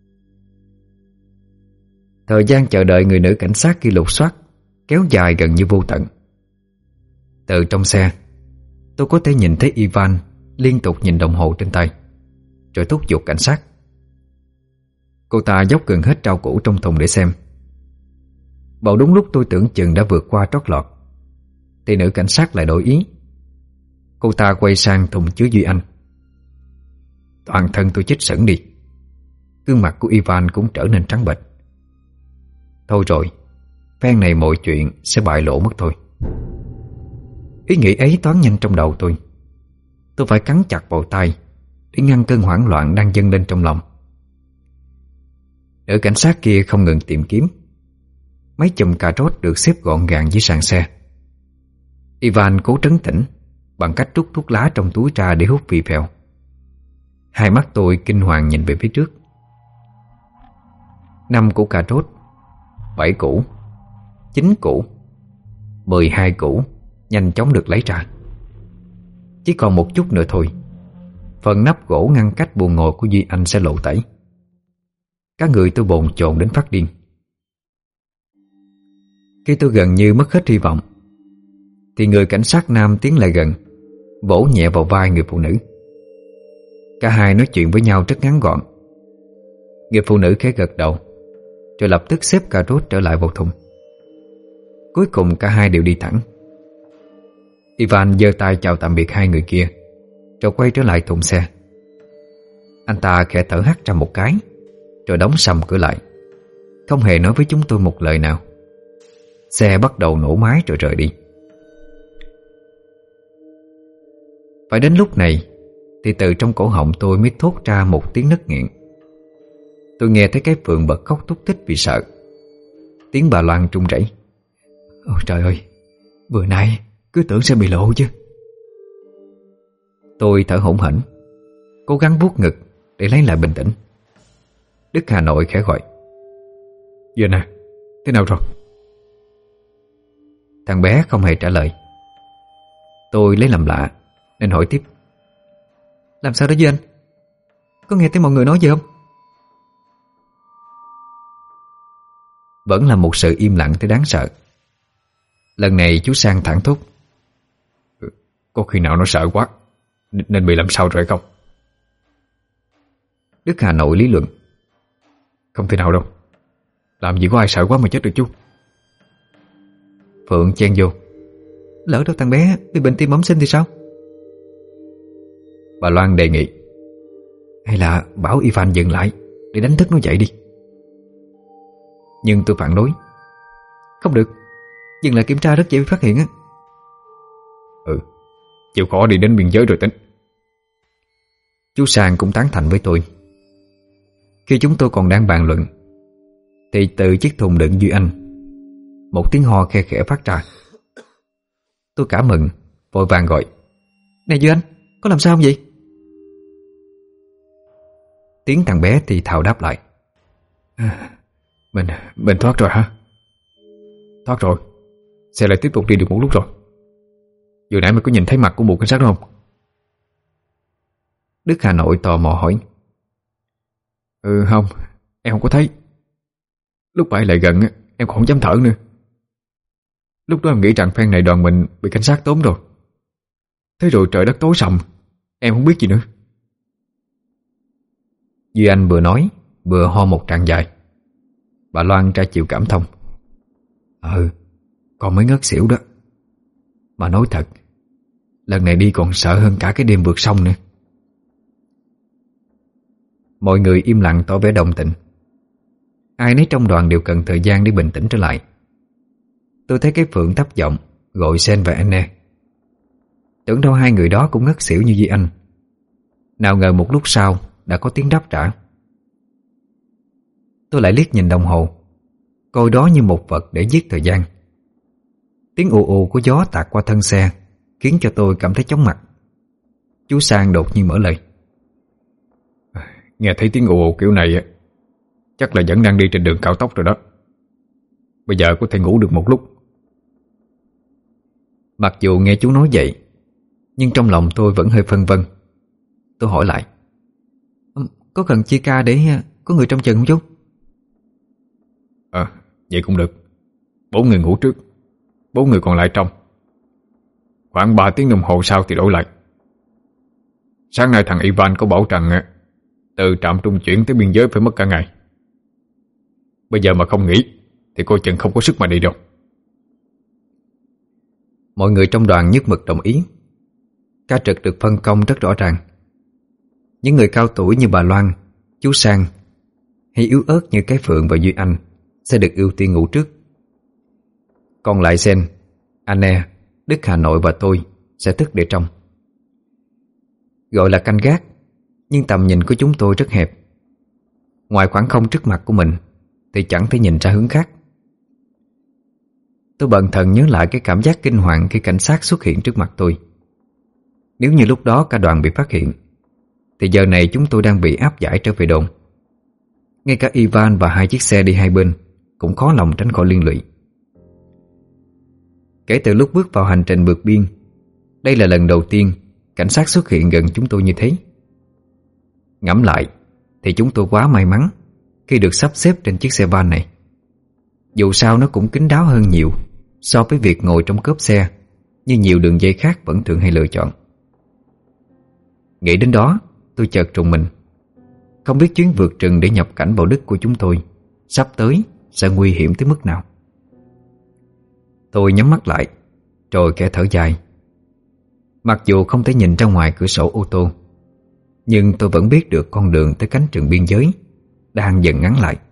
Thời gian chờ đợi người nữ cảnh sát kia lục soát kéo dài gần như vô tận. Từ trong xe, tôi có thể nhìn thấy Ivan liên tục nhìn đồng hồ trên tay, rồi thúc giục cảnh sát. Cô ta dốc gần hết rau củ trong thùng để xem. Vào đúng lúc tôi tưởng chừng đã vượt qua trót lọt, thì nữ cảnh sát lại đổi ý. Cô ta quay sang thùng chứa Duy Anh. Toàn thân tôi chết sững đi. Gương mặt của Ivan cũng trở nên trắng bệch. Thôi rồi, phen này mọi chuyện sẽ bại lộ mất thôi. Ý nghĩ ấy toán nhanh trong đầu tôi. Tôi phải cắn chặt vào tay để ngăn cơn hoảng loạn đang dâng lên trong lòng. Nữ cảnh sát kia không ngừng tìm kiếm. Mấy chùm cà rốt được xếp gọn gàng dưới sàn xe. Ivan cố trấn tĩnh bằng cách rút thuốc lá trong túi ra để hút phì phèo. Hai mắt tôi kinh hoàng nhìn về phía trước. Năm củ cà rốt, bảy củ, chín củ, mười hai củ nhanh chóng được lấy ra. Chỉ còn một chút nữa thôi, phần nắp gỗ ngăn cách buồng ngồi của Duy Anh sẽ lộ tẩy. Các người tôi bồn chồn đến phát điên. Khi tôi gần như mất hết hy vọng, thì người cảnh sát nam tiến lại gần, vỗ nhẹ vào vai người phụ nữ. Cả hai nói chuyện với nhau rất ngắn gọn. Người phụ nữ khẽ gật đầu, rồi lập tức xếp cà rốt trở lại vào thùng. Cuối cùng cả hai đều đi thẳng. Ivan giơ tay chào tạm biệt hai người kia, rồi quay trở lại thùng xe. Anh ta khẽ thở hắt ra một cái, rồi đóng sầm cửa lại, không hề nói với chúng tôi một lời nào. Xe bắt đầu nổ máy rồi rời đi. Phải đến lúc này thì từ trong cổ họng tôi mới thốt ra một tiếng nấc nghẹn. Tôi nghe thấy cái Phượng bật khóc thúc thích vì sợ. Tiếng bà Loan run rẩy. Ôi trời ơi, vừa nãy cứ tưởng sẽ bị lộ chứ. Tôi thở hổn hển, cố gắng vuốt ngực để lấy lại bình tĩnh. Đức Hà Nội khẽ gọi. Giờ nè, thế nào rồi? Thằng bé không hề trả lời. Tôi lấy làm lạ nên hỏi tiếp. Làm sao đó Duy Anh? Có nghe thấy mọi người nói gì không? Vẫn là một sự im lặng tới đáng sợ. Lần này chú Sang thẳng thốt. Có khi nào nó sợ quá nên bị làm sao rồi không? Đức Hà Nội lý luận. Không thể nào đâu. Làm gì có ai sợ quá mà chết được chú. Phượng chen vô. Lỡ đâu thằng bé bị bệnh tim bẩm sinh thì sao? Bà Loan đề nghị. Hay là bảo Ivan dừng lại để đánh thức nó dậy đi. Nhưng tôi phản đối. Không được, dừng lại kiểm tra rất dễ bị phát hiện á. Ừ, chịu khó đi đến biên giới rồi tính. Chú Sang cũng tán thành với tôi. Khi chúng tôi còn đang bàn luận thì từ chiếc thùng đựng Duy Anh, một tiếng ho khe khẽ phát ra. Tôi cả mừng, vội vàng gọi. Này Duy Anh, có làm sao không vậy? Tiếng thằng bé thì thào đáp lại. À, Mình, mình thoát rồi hả? Thoát rồi. Xe lại tiếp tục đi được một lúc rồi. Vừa nãy mày có nhìn thấy mặt của một cảnh sát đó không? Đức Hà Nội tò mò hỏi. Ừ không, em không có thấy. Lúc bảy lại gần em còn không dám thở nữa. Lúc đó em nghĩ rằng phen này đoàn mình bị cảnh sát tóm rồi. Thế rồi trời đất tối sầm, em không biết gì nữa. Duy Anh vừa nói vừa ho một tràng dài. Bà Loan ra chịu cảm thông. Ừ, con mới ngất xỉu đó. Mà nói thật, lần này đi còn sợ hơn cả cái đêm vượt sông nữa. Mọi người im lặng tỏ vẻ đồng tình. Ai nấy trong đoàn đều cần thời gian để bình tĩnh trở lại. Tôi thấy cái Phượng thấp giọng gọi Sen và Anne. Tưởng đâu hai người đó cũng ngất xỉu như Duy Anh. Nào ngờ một lúc sau đã có tiếng đáp trả. Tôi lại liếc nhìn đồng hồ, coi đó như một vật để giết thời gian. Tiếng ù ù của gió tạt qua thân xe khiến cho tôi cảm thấy chóng mặt. Chú Sang đột nhiên mở lời. Nghe thấy tiếng ù ù kiểu này chắc là vẫn đang đi trên đường cao tốc rồi đó. Bây giờ có thể ngủ được một lúc. Mặc dù nghe chú nói vậy, nhưng trong lòng tôi vẫn hơi phân vân. Tôi hỏi lại. Có cần chia ca để có người trong chừng không chú? Ờ, vậy cũng được. Bốn người ngủ trước, bốn người còn lại trong. Khoảng ba tiếng đồng hồ sau thì đổi lại. Sáng nay thằng Ivan có bảo rằng từ trạm trung chuyển tới biên giới phải mất cả ngày. Bây giờ mà không nghỉ thì coi chừng không có sức mà đi đâu. Mọi người trong đoàn nhất mực đồng ý. Ca trực được phân công rất rõ ràng. Những người cao tuổi như bà Loan, chú Sang hay yếu ớt như cái Phượng và Duy Anh sẽ được ưu tiên ngủ trước. Còn lại Sen, Anne, Đức Hà Nội và tôi sẽ thức để trong. Gọi là canh gác, nhưng tầm nhìn của chúng tôi rất hẹp. Ngoài khoảng không trước mặt của mình thì chẳng thể nhìn ra hướng khác. Tôi bần thần nhớ lại cái cảm giác kinh hoàng khi cảnh sát xuất hiện trước mặt tôi. Nếu như lúc đó cả đoàn bị phát hiện thì giờ này chúng tôi đang bị áp giải trở về đồn. Ngay cả Ivan và hai chiếc xe đi hai bên cũng khó lòng tránh khỏi liên lụy. Kể từ lúc bước vào hành trình vượt biên, đây là lần đầu tiên cảnh sát xuất hiện gần chúng tôi như thế. Ngẫm lại thì chúng tôi quá may mắn khi được sắp xếp trên chiếc xe van này. Dù sao nó cũng kín đáo hơn nhiều so với việc ngồi trong cốp xe như nhiều đường dây khác vẫn thường hay lựa chọn. Nghĩ đến đó, tôi chợt trùng mình. Không biết chuyến vượt rừng để nhập cảnh vào Đức của chúng tôi sắp tới sẽ nguy hiểm tới mức nào. Tôi nhắm mắt lại rồi kẻ thở dài. Mặc dù không thể nhìn ra ngoài cửa sổ ô tô, nhưng tôi vẫn biết được con đường tới cánh rừng biên giới đang dần ngắn lại.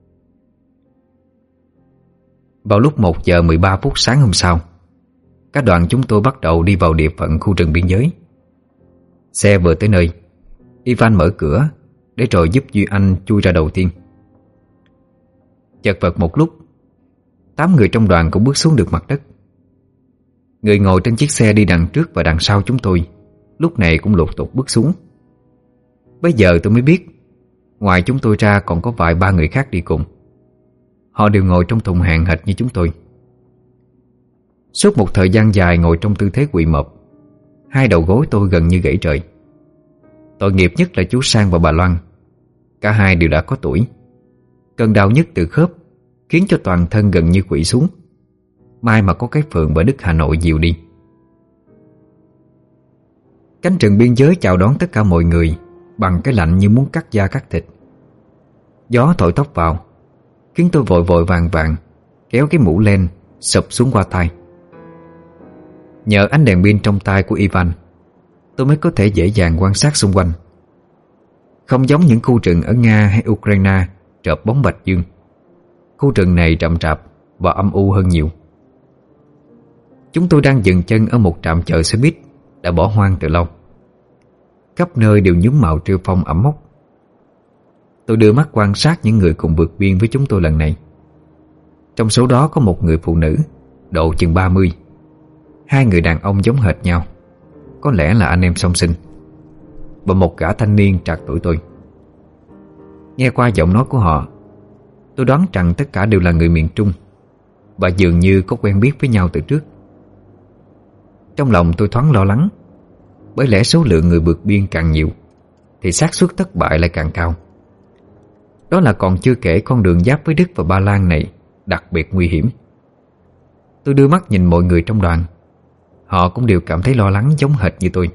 Vào lúc một giờ mười ba phút sáng hôm sau, các đoàn chúng tôi bắt đầu đi vào địa phận khu rừng biên giới. Xe vừa tới nơi, Ivan mở cửa để rồi giúp Duy Anh chui ra đầu tiên. Chật vật một lúc, tám người trong đoàn cũng bước xuống được mặt đất. Người ngồi trên chiếc xe đi đằng trước và đằng sau chúng tôi lúc này cũng lục tục bước xuống. Bây giờ tôi mới biết ngoài chúng tôi ra còn có vài ba người khác đi cùng. Họ đều ngồi trong thùng hàng hệt như chúng tôi. Suốt một thời gian dài ngồi trong tư thế quỳ mọp, hai đầu gối tôi gần như gãy trời. Tội nghiệp nhất là chú Sang và bà Loan. Cả hai đều đã có tuổi. Cơn đau nhức từ khớp khiến cho toàn thân gần như quỵ xuống. May mà có cái Phượng và Đức Hà Nội dìu đi. Cánh rừng biên giới chào đón tất cả mọi người bằng cái lạnh như muốn cắt da cắt thịt. Gió thổi tóc vào khiến tôi vội vội vàng vàng kéo cái mũ len sụp xuống qua tai. Nhờ ánh đèn pin trong tay của Ivan, tôi mới có thể dễ dàng quan sát xung quanh. Không giống những khu rừng ở Nga hay Ukraine trợp bóng bạch dương, khu rừng này rậm rạp và âm u hơn nhiều. Chúng tôi đang dừng chân ở một trạm chợ xe buýt đã bỏ hoang từ lâu. Khắp nơi đều nhuốm màu rêu phong ẩm mốc. Tôi đưa mắt quan sát những người cùng vượt biên với chúng tôi lần này. Trong số đó có một người phụ nữ độ chừng ba mươi, hai người đàn ông giống hệt nhau, có lẽ là anh em song sinh, và một gã thanh niên trạc tuổi tôi. Nghe qua giọng nói của họ, tôi đoán rằng tất cả đều là người miền Trung và dường như có quen biết với nhau từ trước. Trong lòng tôi thoáng lo lắng, bởi lẽ số lượng người vượt biên càng nhiều thì xác suất thất bại lại càng cao. Đó là còn chưa kể con đường giáp với Đức và Ba Lan này đặc biệt nguy hiểm. Tôi đưa mắt nhìn mọi người trong đoàn. Họ cũng đều cảm thấy lo lắng giống hệt như tôi.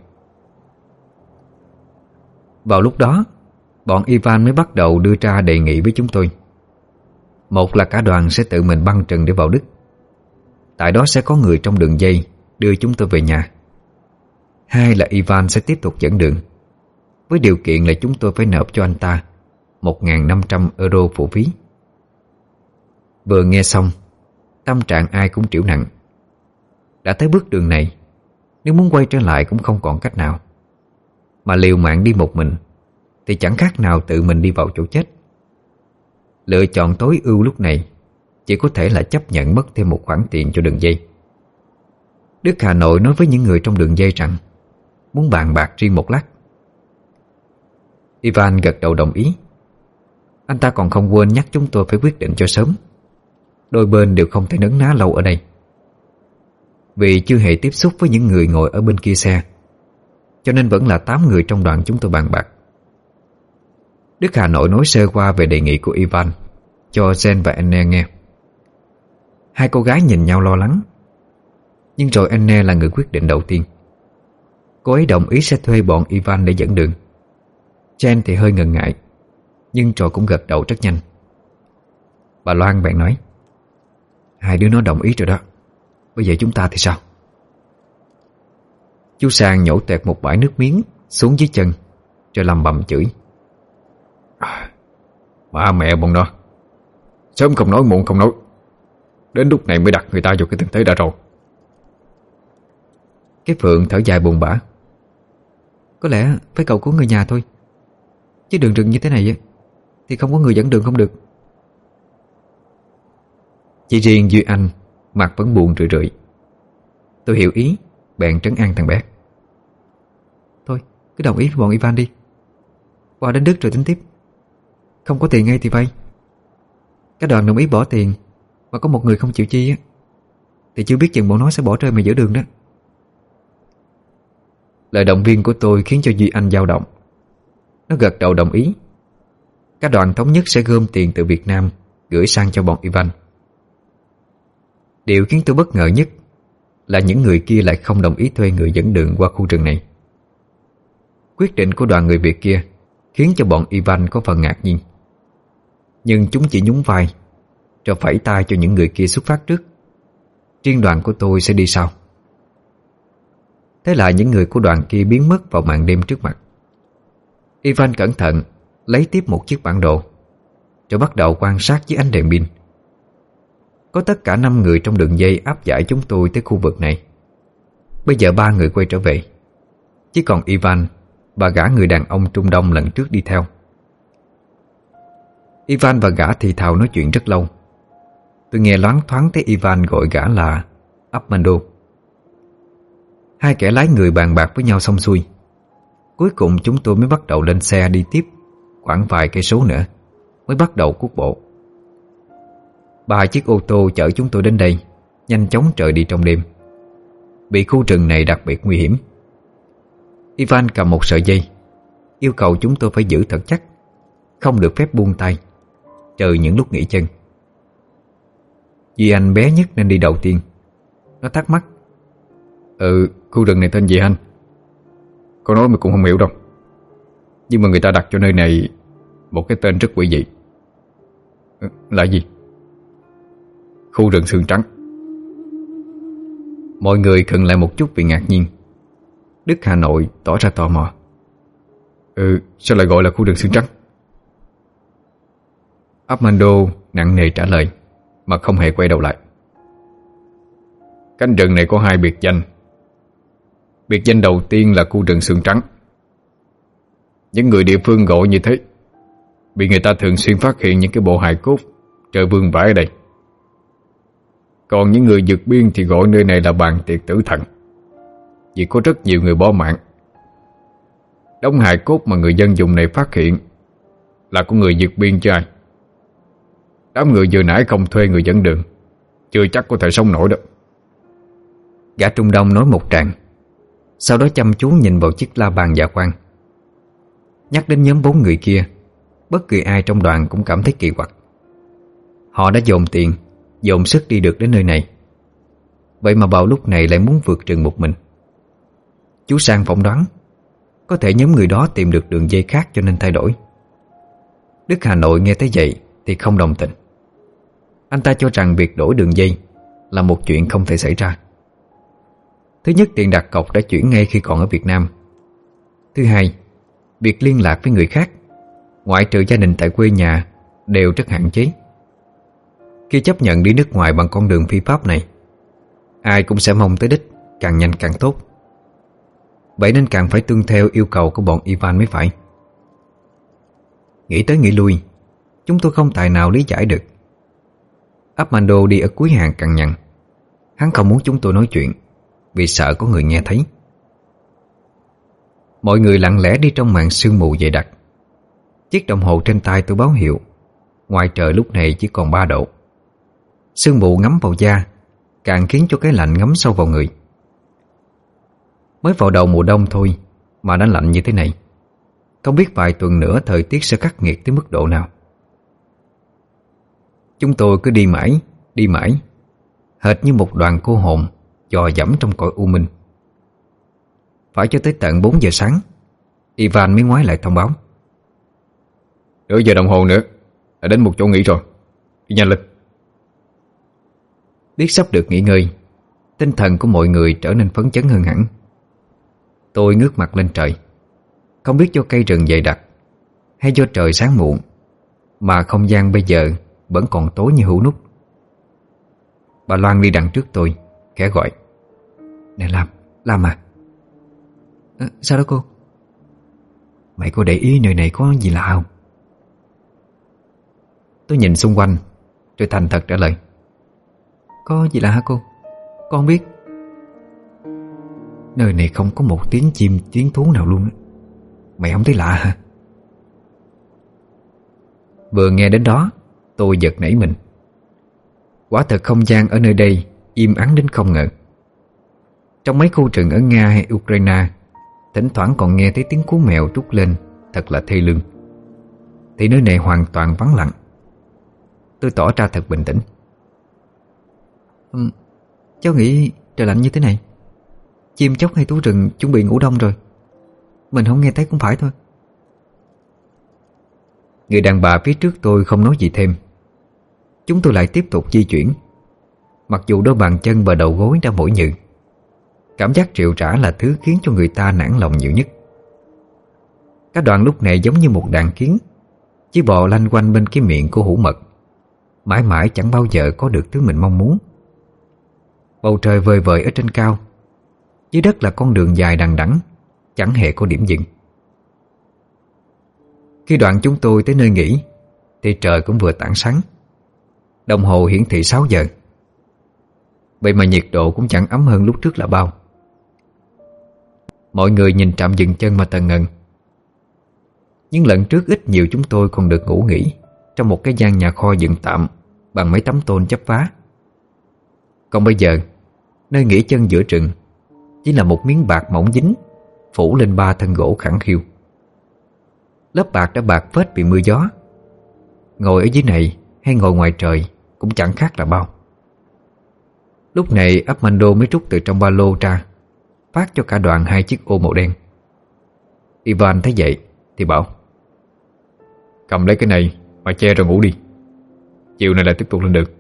Vào lúc đó, bọn Ivan mới bắt đầu đưa ra đề nghị với chúng tôi. Một là cả đoàn sẽ tự mình băng trần để vào Đức. Tại đó sẽ có người trong đường dây đưa chúng tôi về nhà. Hai là Ivan sẽ tiếp tục dẫn đường, với điều kiện là chúng tôi phải nộp cho anh ta một nghìn năm trăm euro phụ phí. Vừa nghe xong, tâm trạng ai cũng trĩu nặng. Đã tới bước đường này, nếu muốn quay trở lại cũng không còn cách nào. Mà liều mạng đi một mình thì chẳng khác nào tự mình đi vào chỗ chết. Lựa chọn tối ưu lúc này chỉ có thể là chấp nhận mất thêm một khoản tiền cho đường dây. Đức Hà Nội nói với những người trong đường dây rằng muốn bàn bạc riêng một lát. Ivan gật đầu đồng ý. Anh ta còn không quên nhắc chúng tôi phải quyết định cho sớm. Đôi bên đều không thể nấn ná lâu ở đây. Vì chưa hề tiếp xúc với những người ngồi ở bên kia xe, cho nên vẫn là tám người trong đoàn chúng tôi bàn bạc. Đức Hà Nội nói sơ qua về đề nghị của Ivan cho Jen và Anne nghe. Hai cô gái nhìn nhau lo lắng. Nhưng rồi Anne là người quyết định đầu tiên. Cô ấy đồng ý sẽ thuê bọn Ivan để dẫn đường. Jen thì hơi ngần ngại, nhưng rồi cũng gật đầu rất nhanh. Bà Loan bèn nói: hai đứa nó đồng ý rồi đó, bây giờ chúng ta thì sao? Chú Sang nhổ tẹt một bãi nước miếng xuống dưới chân, rồi lầm bầm chửi: à, ba mẹ bọn nó, sớm không nói muộn không nói, đến lúc này mới đặt người ta vào cái tình thế đã rồi. Cái Phượng thở dài buồn bã: có lẽ phải cầu cứu người nhà thôi, chứ đường rừng như thế này thì không có người dẫn đường không được. Chỉ riêng Duy Anh mặt vẫn buồn rười rượi. Tôi hiểu ý, bèn trấn an thằng bé: thôi cứ đồng ý với bọn Ivan đi, qua đến Đức rồi tính tiếp. Không có tiền ngay thì vay. Cả đoàn đồng ý bỏ tiền, mà có một người không chịu chi á, thì chưa biết chừng bọn nó sẽ bỏ rơi mày giữa đường đó. Lời động viên của tôi khiến cho Duy Anh dao động. Nó gật đầu đồng ý. Cả đoàn thống nhất sẽ gom tiền từ Việt Nam gửi sang cho bọn Ivan. Điều khiến tôi bất ngờ nhất là những người kia lại không đồng ý thuê người dẫn đường qua khu rừng này. Quyết định của đoàn người Việt kia khiến cho bọn Ivan có phần ngạc nhiên. Nhưng chúng chỉ nhún vai, rồi phẩy tay cho những người kia xuất phát trước. Riêng đoàn của tôi sẽ đi sau. Thế là những người của đoàn kia biến mất vào màn đêm trước mặt. Ivan cẩn thận lấy tiếp một chiếc bản đồ, rồi bắt đầu quan sát dưới ánh đèn pin. Có tất cả năm người trong đường dây áp giải chúng tôi tới khu vực này. Bây giờ ba người quay trở về, chỉ còn Ivan và gã người đàn ông Trung Đông lần trước đi theo. Ivan và gã thì thào nói chuyện rất lâu. Tôi nghe loáng thoáng thấy Ivan gọi gã là Armando. Hai kẻ lái người bàn bạc với nhau xong xuôi. Cuối cùng chúng tôi mới bắt đầu lên xe đi tiếp khoảng vài cây số nữa, mới bắt đầu cuốc bộ. Ba chiếc ô tô chở chúng tôi đến đây nhanh chóng trời đi trong đêm. Vì khu rừng này đặc biệt nguy hiểm. Ivan cầm một sợi dây, yêu cầu chúng tôi phải giữ thật chắc, không được phép buông tay, trừ những lúc nghỉ chân. Duy Anh bé nhất nên đi đầu tiên. Nó thắc mắc: Ừ, khu rừng này tên gì anh? Con nói mình cũng không hiểu đâu, nhưng mà người ta đặt cho nơi này một cái tên rất quỷ dị. Ừ, là gì? Khu rừng xương trắng. Mọi người khựng lại một chút vì ngạc nhiên. Đức Hà Nội tỏ ra tò mò: Ừ, sao lại gọi là khu rừng xương trắng? Armando nặng nề trả lời, mà không hề quay đầu lại: Cánh rừng này có hai biệt danh. Biệt danh đầu tiên là khu rừng xương trắng. Những người địa phương gọi như thế vì người ta thường xuyên phát hiện những cái bộ hài cốt trời vương vãi ở đây. Còn những người vượt biên thì gọi nơi này là bàn tiệc tử thần, vì có rất nhiều người bỏ mạng. Đống hài cốt mà người dân vùng này phát hiện là của người vượt biên chứ ai. Đám người vừa nãy không thuê người dẫn đường chưa chắc có thể sống nổi đâu. Gã Trung Đông nói một tràng, sau đó chăm chú nhìn vào chiếc la bàn dạ quang. Nhắc đến nhóm bốn người kia, bất kỳ ai trong đoàn cũng cảm thấy kỳ quặc. Họ đã dồn tiền, dồn sức đi được đến nơi này, vậy mà vào lúc này lại muốn vượt rừng một mình. Chú Sang phỏng đoán có thể nhóm người đó tìm được đường dây khác cho nên thay đổi. Đức Hà Nội nghe thấy vậy thì không đồng tình. Anh ta cho rằng việc đổi đường dây là một chuyện không thể xảy ra. Thứ nhất, tiền đặt cọc đã chuyển ngay khi còn ở Việt Nam. Thứ hai, việc liên lạc với người khác, ngoại trừ gia đình tại quê nhà, đều rất hạn chế. Khi chấp nhận đi nước ngoài bằng con đường phi pháp này, ai cũng sẽ mong tới đích càng nhanh càng tốt. Vậy nên càng phải tuân theo yêu cầu của bọn Ivan mới phải. Nghĩ tới nghĩ lui, chúng tôi không tài nào lý giải được. Armando đi ở cuối hàng cằn nhằn. Hắn không muốn chúng tôi nói chuyện vì sợ có người nghe thấy. Mọi người lặng lẽ đi trong màn sương mù dày đặc. Chiếc đồng hồ trên tay tôi báo hiệu ngoài trời lúc này chỉ còn ba độ. Sương mù ngấm vào da càng khiến cho cái lạnh ngấm sâu vào người. Mới vào đầu mùa đông thôi mà đã lạnh như thế này. Không biết vài tuần nữa thời tiết sẽ khắc nghiệt tới mức độ nào. Chúng tôi cứ đi mãi, đi mãi, hệt như một đoàn cô hồn dò dẫm trong cõi u minh. Phải cho tới tận bốn giờ sáng, Ivan mới ngoái lại thông báo: Nửa giờ đồng hồ nữa đã đến một chỗ nghỉ rồi, đi nhanh lên. Biết sắp được nghỉ ngơi, tinh thần của mọi người trở nên phấn chấn hơn hẳn. Tôi ngước mặt lên trời. Không biết do cây rừng dày đặc hay do trời sáng muộn mà không gian bây giờ vẫn còn tối như hũ nút. Bà Loan đi đằng trước tôi, khẽ gọi: Nè Lam, Lam à. à Sao đó cô? Mày có để ý nơi này có gì lạ không? Tôi nhìn xung quanh rồi thành thật trả lời: Có gì lạ hả cô? Con biết. Nơi này không có một tiếng chim tiếng thú nào luôn. Mày không thấy lạ hả? Vừa nghe đến đó, tôi giật nảy mình. Quả thật không gian ở nơi đây im ắng đến không ngờ. Trong mấy khu rừng ở Nga hay Ukraine, thỉnh thoảng còn nghe thấy tiếng cú mèo trút lên thật là thê lương. Thì nơi này hoàn toàn vắng lặng. Tôi tỏ ra thật bình tĩnh. ừ, Cháu nghĩ trời lạnh như thế này, chim chóc hay thú rừng chuẩn bị ngủ đông rồi. Mình không nghe thấy cũng phải thôi. Người đàn bà phía trước tôi không nói gì thêm. Chúng tôi lại tiếp tục di chuyển. Mặc dù đôi bàn chân và đầu gối đã mỏi nhừ, cảm giác triệu rã là thứ khiến cho người ta nản lòng nhiều nhất. Cả đoàn lúc này giống như một đàn kiến, chỉ bò lanh quanh bên cái miệng của hũ mật, mãi mãi chẳng bao giờ có được thứ mình mong muốn. Bầu trời vời vợi ở trên cao, dưới đất là con đường dài đằng đẵng, chẳng hề có điểm dừng. Khi đoàn chúng tôi tới nơi nghỉ thì trời cũng vừa tảng sáng. Đồng hồ hiển thị sáu giờ. Vậy mà nhiệt độ cũng chẳng ấm hơn lúc trước là bao. Mọi người nhìn trạm dừng chân mà tần ngần. Nhưng lần trước ít nhiều chúng tôi còn được ngủ nghỉ trong một cái gian nhà kho dựng tạm bằng mấy tấm tôn chắp vá. Còn bây giờ, nơi nghỉ chân giữa rừng chỉ là một miếng bạc mỏng dính phủ lên ba thân gỗ khẳng khiu. Lớp bạc đã bạc phết vì mưa gió. Ngồi ở dưới này hay ngồi ngoài trời cũng chẳng khác là bao. Lúc này Armando mới rút từ trong ba lô ra, phát cho cả đoàn hai chiếc ô màu đen. Ivan thấy vậy thì bảo: Cầm lấy cái này mà che rồi ngủ đi, chiều nay lại tiếp tục lên đường.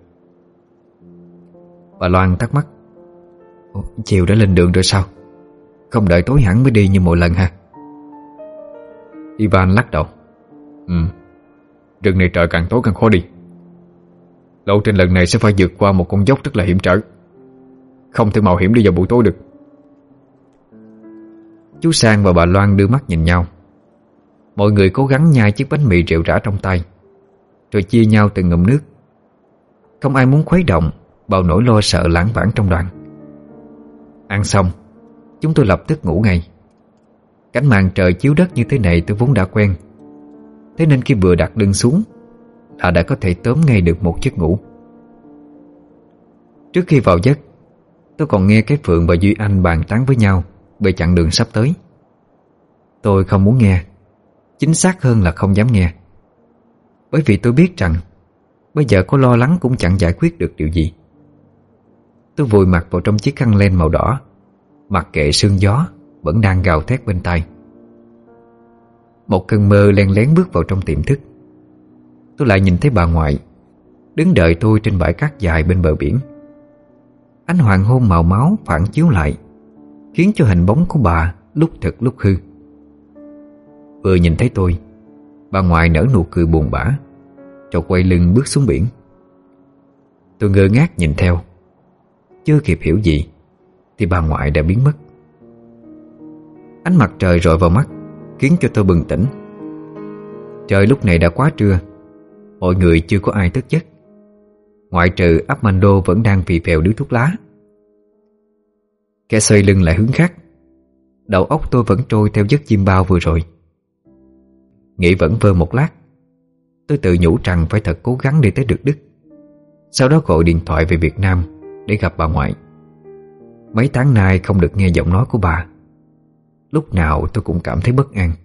Bà Loan thắc mắc: Ủa, chiều đã lên đường rồi sao? Không đợi tối hẳn mới đi như mọi lần ha? Ivan lắc đầu: Ừ, rừng này trời càng tối càng khó đi. Lộ trình lần này sẽ phải vượt qua một con dốc rất là hiểm trở, không thể mạo hiểm đi vào buổi tối được. Chú Sang và bà Loan đưa mắt nhìn nhau. Mọi người cố gắng nhai chiếc bánh mì rệu rã trong tay, rồi chia nhau từng ngụm nước. Không ai muốn khuấy động bao nỗi lo sợ lãng vãng trong đoàn. Ăn xong, chúng tôi lập tức ngủ ngay. Cảnh màn trời chiếu đất như thế này tôi vốn đã quen, thế nên khi vừa đặt lưng xuống là đã có thể tóm ngay được một giấc ngủ. Trước khi vào giấc, tôi còn nghe cái Phượng và Duy Anh bàn tán với nhau về chặng đường sắp tới. Tôi không muốn nghe, chính xác hơn là không dám nghe. Bởi vì tôi biết rằng bây giờ có lo lắng cũng chẳng giải quyết được điều gì. Tôi vùi mặt vào trong chiếc khăn len màu đỏ, mặc kệ sương gió vẫn đang gào thét bên tai. Một cơn mơ len lén bước vào trong tiềm thức. Tôi lại nhìn thấy bà ngoại đứng đợi tôi trên bãi cát dài bên bờ biển. Ánh hoàng hôn màu máu phản chiếu lại, khiến cho hình bóng của bà lúc thật lúc hư. Vừa nhìn thấy tôi, bà ngoại nở nụ cười buồn bã, rồi quay lưng bước xuống biển. Tôi ngơ ngác nhìn theo. Chưa kịp hiểu gì thì bà ngoại đã biến mất. Ánh mặt trời rọi vào mắt khiến cho tôi bừng tỉnh. Trời lúc này đã quá trưa, mọi người chưa có ai thức giấc, ngoại trừ Armando vẫn đang phì phèo điếu thuốc lá. Kẻ xoay lưng lại hướng khác. Đầu óc tôi vẫn trôi theo giấc chim bao vừa rồi. Nghĩ vẩn vơ một lát, tôi tự nhủ rằng phải thật cố gắng để tới được Đức. Sau đó gọi điện thoại về Việt Nam để gặp bà ngoại. Mấy tháng nay không được nghe giọng nói của bà, lúc nào tôi cũng cảm thấy bất an.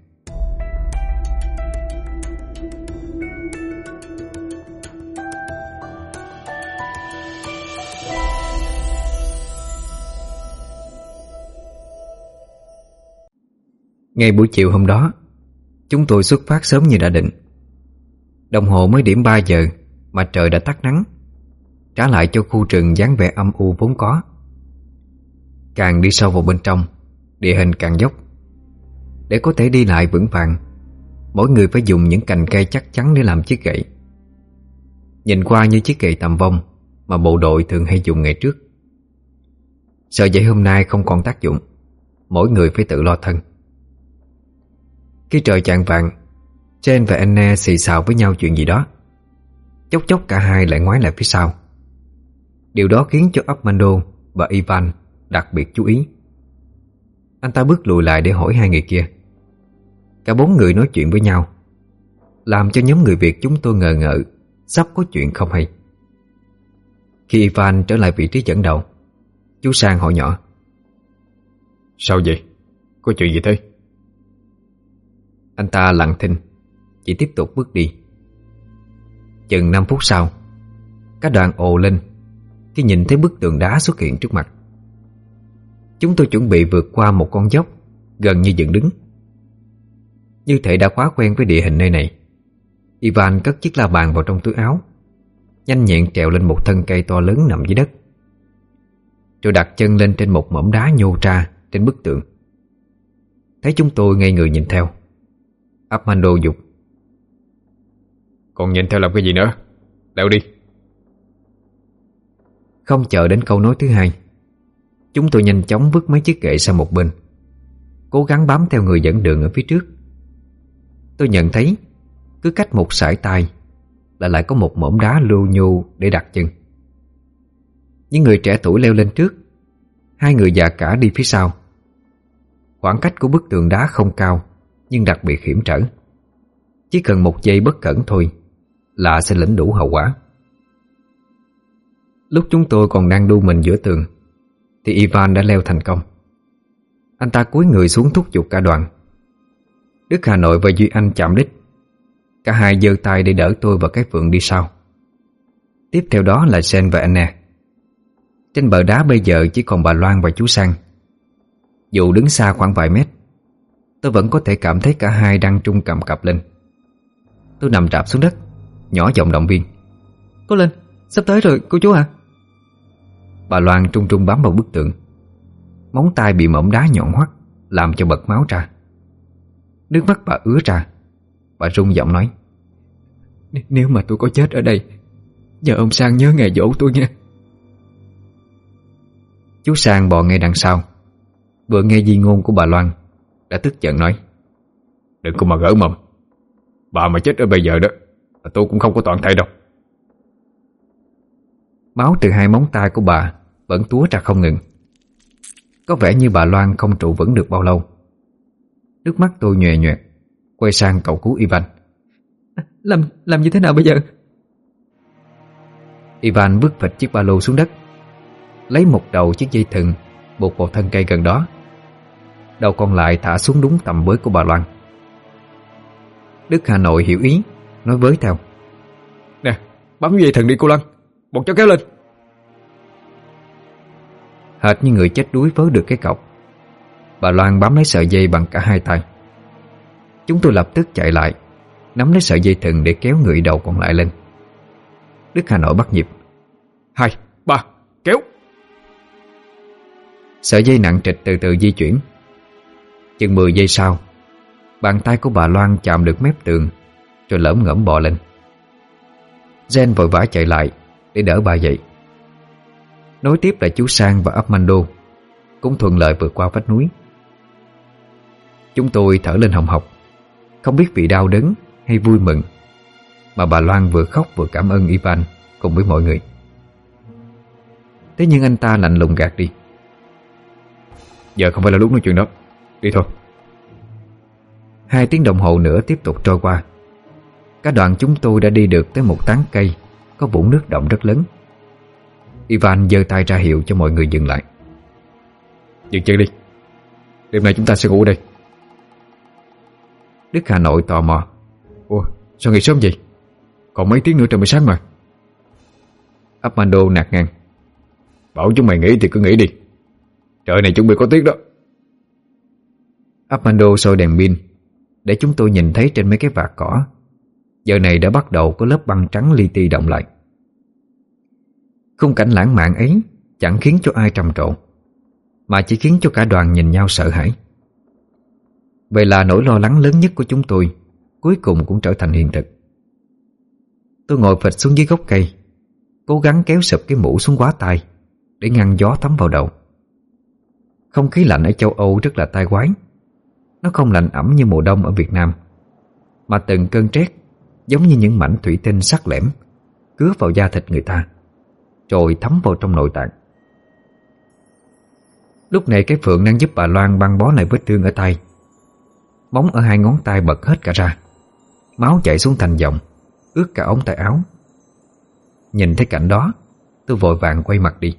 Ngay buổi chiều hôm đó, chúng tôi xuất phát sớm như đã định. Đồng hồ mới điểm ba giờ mà trời đã tắt nắng, trả lại cho khu rừng dáng vẻ âm u vốn có. Càng đi sâu vào bên trong, địa hình càng dốc. Để có thể đi lại vững vàng, mỗi người phải dùng những cành cây chắc chắn để làm chiếc gậy. Nhìn qua như chiếc gậy tầm vong mà bộ đội thường hay dùng ngày trước. Sợi dây hôm nay không còn tác dụng, mỗi người phải tự lo thân. Khi trời chạng vạng, Jane và Anna xì xào với nhau chuyện gì đó. Chốc chốc cả hai lại ngoái lại phía sau. Điều đó khiến cho Armando và Ivan đặc biệt chú ý. Anh ta bước lùi lại để hỏi hai người kia. Cả bốn người nói chuyện với nhau, làm cho nhóm người Việt chúng tôi ngờ ngợ sắp có chuyện không hay. Khi Ivan trở lại vị trí dẫn đầu, chú Sang hỏi nhỏ: Sao vậy? Có chuyện gì thế? Anh ta lặng thinh, chỉ tiếp tục bước đi. Chừng năm phút sau, cả đoàn ồ lên khi nhìn thấy bức tường đá xuất hiện trước mặt. Chúng tôi chuẩn bị vượt qua một con dốc gần như dựng đứng. Như thể đã quá quen với địa hình nơi này, Ivan cất chiếc la bàn vào trong túi áo, nhanh nhẹn trèo lên một thân cây to lớn nằm dưới đất, rồi đặt chân lên trên một mỏm đá nhô ra trên bức tường. Thấy chúng tôi ngây người nhìn theo, Armando dục: Còn nhìn theo làm cái gì nữa? Leo đi. Không chờ đến câu nói thứ hai, chúng tôi nhanh chóng vứt mấy chiếc gậy sang một bên, cố gắng bám theo người dẫn đường ở phía trước. Tôi nhận thấy cứ cách một sải tay là lại có một mỏm đá lưu nhô để đặt chân. Những người trẻ tuổi leo lên trước, hai người già cả đi phía sau. Khoảng cách của bức tường đá không cao, nhưng đặc biệt hiểm trở. Chỉ cần một giây bất cẩn thôi là sẽ lĩnh đủ hậu quả. Lúc chúng tôi còn đang đu mình giữa tường thì Ivan đã leo thành công. Anh ta cúi người xuống thúc giục cả đoàn. Đức Hà Nội và Duy Anh chạm đích. Cả hai giơ tay để đỡ tôi và cái Phượng đi sau. Tiếp theo đó là Sen và Anna. Trên bờ đá bây giờ chỉ còn bà Loan và chú Sang. Dù đứng xa khoảng vài mét, tôi vẫn có thể cảm thấy cả hai đang trung cầm cập lên. Tôi nằm rạp xuống đất, nhỏ giọng động viên: Cố lên, sắp tới rồi cô chú ạ. Bà Loan trung trung bám vào bức tường. Móng tay bị mỏm đá nhọn hoắt làm cho bật máu ra. Nước mắt bà ứa ra. Bà run giọng nói: Nếu mà tôi có chết ở đây, nhờ ông Sang nhớ ngày dỗ tôi nha. Chú Sang bò ngay đằng sau, vừa nghe di ngôn của bà Loan đã tức giận nói: Đừng có mà gỡ mầm. Bà mà chết ở bây giờ đó là tôi cũng không có toàn thây đâu. Máu từ hai móng tay của bà vẫn túa ra không ngừng. Có vẻ như bà Loan không trụ vững được bao lâu. Nước mắt tôi nhòe nhòe, quay sang cậu cứu Ivan: Làm làm như thế nào bây giờ? Ivan vứt phịch chiếc ba lô xuống đất. lấy một đầu chiếc dây thừng buộc vào thân cây gần đó. Đầu còn lại thả xuống đúng tầm với của bà Loan. Đức Hà Nội hiểu ý, nói với theo: Nè, bấm dây thừng đi cô Loan, một cháu kéo lên. Hệt như người chết đuối vớ được cái cọc, bà Loan bám lấy sợi dây bằng cả hai tay. Chúng tôi lập tức chạy lại, nắm lấy sợi dây thừng để kéo người đầu còn lại lên. Đức Hà Nội bắt nhịp: Hai, ba, kéo. Sợi dây nặng trịch từ từ di chuyển. Chừng mười giây sau, bàn tay của bà Loan chạm được mép tường, rồi lởm ngởm bò lên. Gen vội vã chạy lại để đỡ bà dậy. Nối tiếp là chú Sang và Armando cũng thuận lợi vượt qua vách núi. Chúng tôi thở lên hồng hộc, không biết vì đau đớn hay vui mừng, mà bà Loan vừa khóc vừa cảm ơn Ivan cùng với mọi người. Thế nhưng anh ta lạnh lùng gạt đi: Giờ không phải là lúc nói chuyện đó, đi thôi. Hai tiếng đồng hồ nữa tiếp tục trôi qua. Cả đoàn chúng tôi đã đi được tới một tán cây có vũng nước động rất lớn. Ivan giơ tay ra hiệu cho mọi người dừng lại. Dừng chân đi, đêm nay chúng ta sẽ ngủ ở đây. Đức Hà Nội tò mò: Ủa, sao nghỉ sớm vậy? Còn mấy tiếng nữa trời mới sáng mà. Armando nạt ngang: Bảo chúng mày nghỉ thì cứ nghỉ đi, trời này chuẩn bị có tuyết đó. Armando soi đèn pin để chúng tôi nhìn thấy trên mấy cái vạt cỏ giờ này đã bắt đầu có lớp băng trắng li ti đọng lại. Khung cảnh lãng mạn ấy chẳng khiến cho ai trầm trồ, mà chỉ khiến cho cả đoàn nhìn nhau sợ hãi. Vậy là nỗi lo lắng lớn nhất của chúng tôi cuối cùng cũng trở thành hiện thực. Tôi ngồi phịch xuống dưới gốc cây, cố gắng kéo sụp cái mũ xuống quá tai để ngăn gió thấm vào đầu. Không khí lạnh ở châu Âu rất là tai quái. Nó không lạnh ẩm như mùa đông ở Việt Nam, mà từng cơn rét giống như những mảnh thủy tinh sắc lẻm cứa vào da thịt người ta, rồi thấm vào trong nội tạng. Lúc này cái Phượng đang giúp bà Loan băng bó lại vết thương ở tay. Móng ở hai ngón tay bật hết cả ra, máu chảy xuống thành dòng, ướt cả ống tay áo. Nhìn thấy cảnh đó, tôi vội vàng quay mặt đi.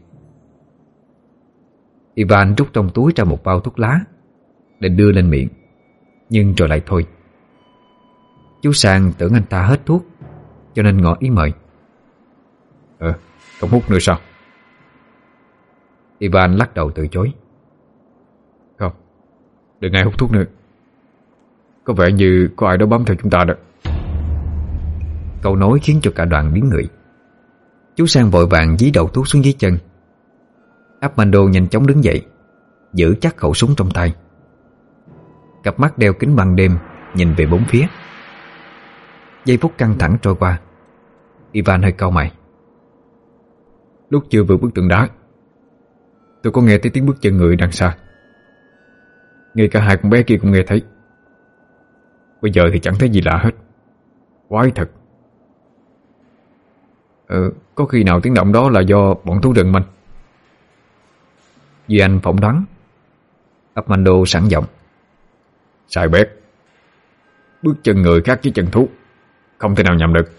Ivan rút trong túi ra một bao thuốc lá, định đưa lên miệng, nhưng rồi lại thôi. Chú Sang tưởng anh ta hết thuốc, cho nên ngỏ ý mời. Ờ, không hút nữa sao? Ivan lắc đầu từ chối. Không, đừng ai hút thuốc nữa. Có vẻ như có ai đó bám theo chúng ta đó. Câu nói khiến cho cả đoàn biến người. Chú Sang vội vàng dí đầu thuốc xuống dưới chân. Armando nhanh chóng đứng dậy, giữ chắc khẩu súng trong tay. Cặp mắt đeo kính băng đêm nhìn về bốn phía. Giây phút căng thẳng trôi qua, Ivan hơi cau mày. Lúc chưa vượt bức tường đá, tôi có nghe thấy tiếng bước chân người đằng xa. Ngay cả hai con bé kia cũng nghe thấy. Bây giờ thì chẳng thấy gì lạ hết. Quái thật. Ờ, có khi nào tiếng động đó là do bọn thú rừng mình? Duy Anh phỏng đoán. Armando sẵn giọng. Sai bét. Bước chân người khác với chân thú, không thể nào nhầm được.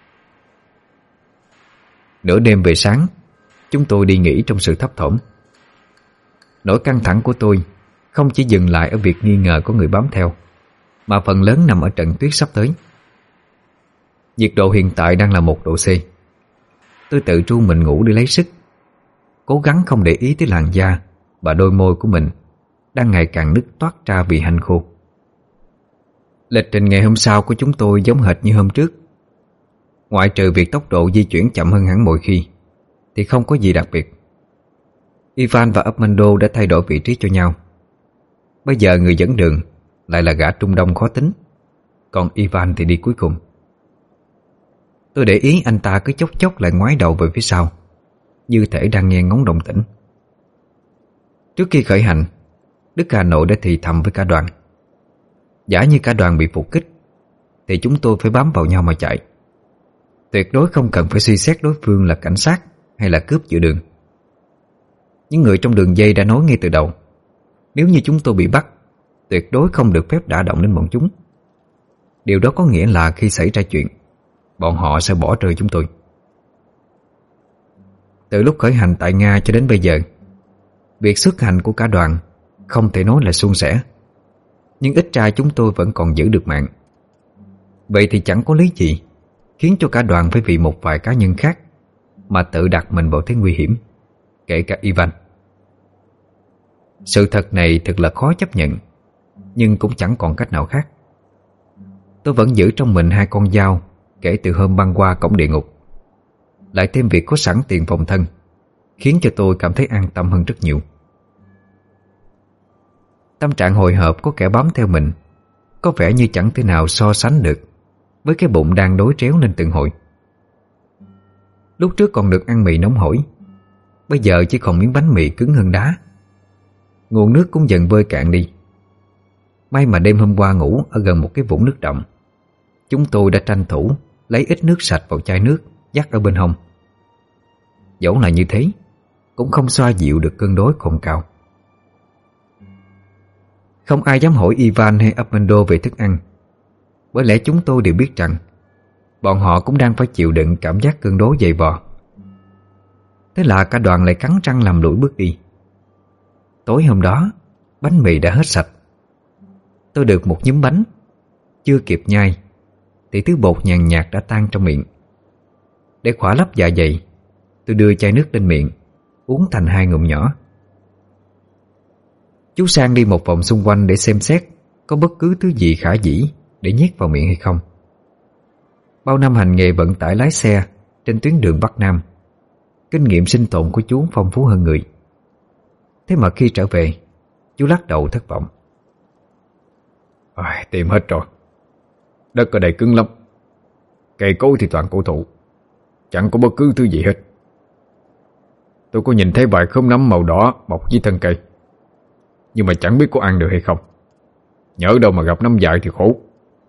Nửa đêm về sáng, chúng tôi đi nghỉ trong sự thấp thỏm. Nỗi căng thẳng của tôi không chỉ dừng lại ở việc nghi ngờ có người bám theo, mà phần lớn nằm ở trận tuyết sắp tới. Nhiệt độ hiện tại đang là một độ C. Tôi tự tru mình ngủ để lấy sức, cố gắng không để ý tới làn da và đôi môi của mình đang ngày càng nứt toát ra vì hanh khô. Lịch trình ngày hôm sau của chúng tôi giống hệt như hôm trước. Ngoại trừ việc tốc độ di chuyển chậm hơn hẳn mọi khi, thì không có gì đặc biệt. Ivan và Armando đã thay đổi vị trí cho nhau. Bây giờ người dẫn đường lại là gã Trung Đông khó tính, còn Ivan thì đi cuối cùng. Tôi để ý anh ta cứ chốc chốc lại ngoái đầu về phía sau, như thể đang nghe ngóng động tĩnh. Trước khi khởi hành, Đức Hà Nội đã thì thầm với cả đoàn. Giả như cả đoàn bị phục kích thì chúng tôi phải bám vào nhau mà chạy. Tuyệt đối không cần phải suy xét đối phương là cảnh sát hay là cướp giữa đường. Những người trong đường dây đã nói ngay từ đầu, nếu như chúng tôi bị bắt, tuyệt đối không được phép đả động đến bọn chúng. Điều đó có nghĩa là khi xảy ra chuyện, bọn họ sẽ bỏ rơi chúng tôi. Từ lúc khởi hành tại Nga cho đến bây giờ, việc xuất hành của cả đoàn không thể nói là suôn sẻ, nhưng ít ra chúng tôi vẫn còn giữ được mạng. Vậy thì chẳng có lý gì khiến cho cả đoàn phải vì một vài cá nhân khác mà tự đặt mình vào thế nguy hiểm, kể cả Ivan. Sự thật này thật là khó chấp nhận, nhưng cũng chẳng còn cách nào khác. Tôi vẫn giữ trong mình hai con dao kể từ hôm băng qua cổng địa ngục. Lại thêm việc có sẵn tiền phòng thân khiến cho tôi cảm thấy an tâm hơn rất nhiều. Tâm trạng hồi hộp có kẻ bám theo mình có vẻ như chẳng thể nào so sánh được với cái bụng đang đối tréo lên từng hồi. Lúc trước còn được ăn mì nóng hổi, bây giờ chỉ còn miếng bánh mì cứng hơn đá. Nguồn nước cũng dần vơi cạn đi. May mà đêm hôm qua ngủ ở gần một cái vũng nước động, chúng tôi đã tranh thủ lấy ít nước sạch vào chai nước dắt ở bên hông. Dẫu là như thế, cũng không xoa dịu được cơn đói cồn cào. Không ai dám hỏi Ivan hay Armando về thức ăn, bởi lẽ chúng tôi đều biết rằng bọn họ cũng đang phải chịu đựng cảm giác cơn đói dày vò. Thế là cả đoàn lại cắn răng làm lũi bước đi. Tối hôm đó, bánh mì đã hết sạch. Tôi được một nhúm bánh, chưa kịp nhai thì thứ bột nhàn nhạt đã tan trong miệng. Để khỏa lấp dạ dày, tôi đưa chai nước lên miệng, uống thành hai ngụm nhỏ. Chú Sang đi một vòng xung quanh để xem xét có bất cứ thứ gì khả dĩ để nhét vào miệng hay không. Bao năm hành nghề vận tải lái xe trên tuyến đường Bắc Nam, kinh nghiệm sinh tồn của chú phong phú hơn người. Thế mà khi trở về, chú lắc đầu thất vọng. À, tìm hết rồi. Đất ở đây cứng lắm. Cây cối thì toàn cổ thụ, chẳng có bất cứ thứ gì hết. Tôi có nhìn thấy vài khóm nấm màu đỏ mọc dưới thân cây, nhưng mà chẳng biết có ăn được hay không. Nhỡ đâu mà gặp nấm dại thì khổ.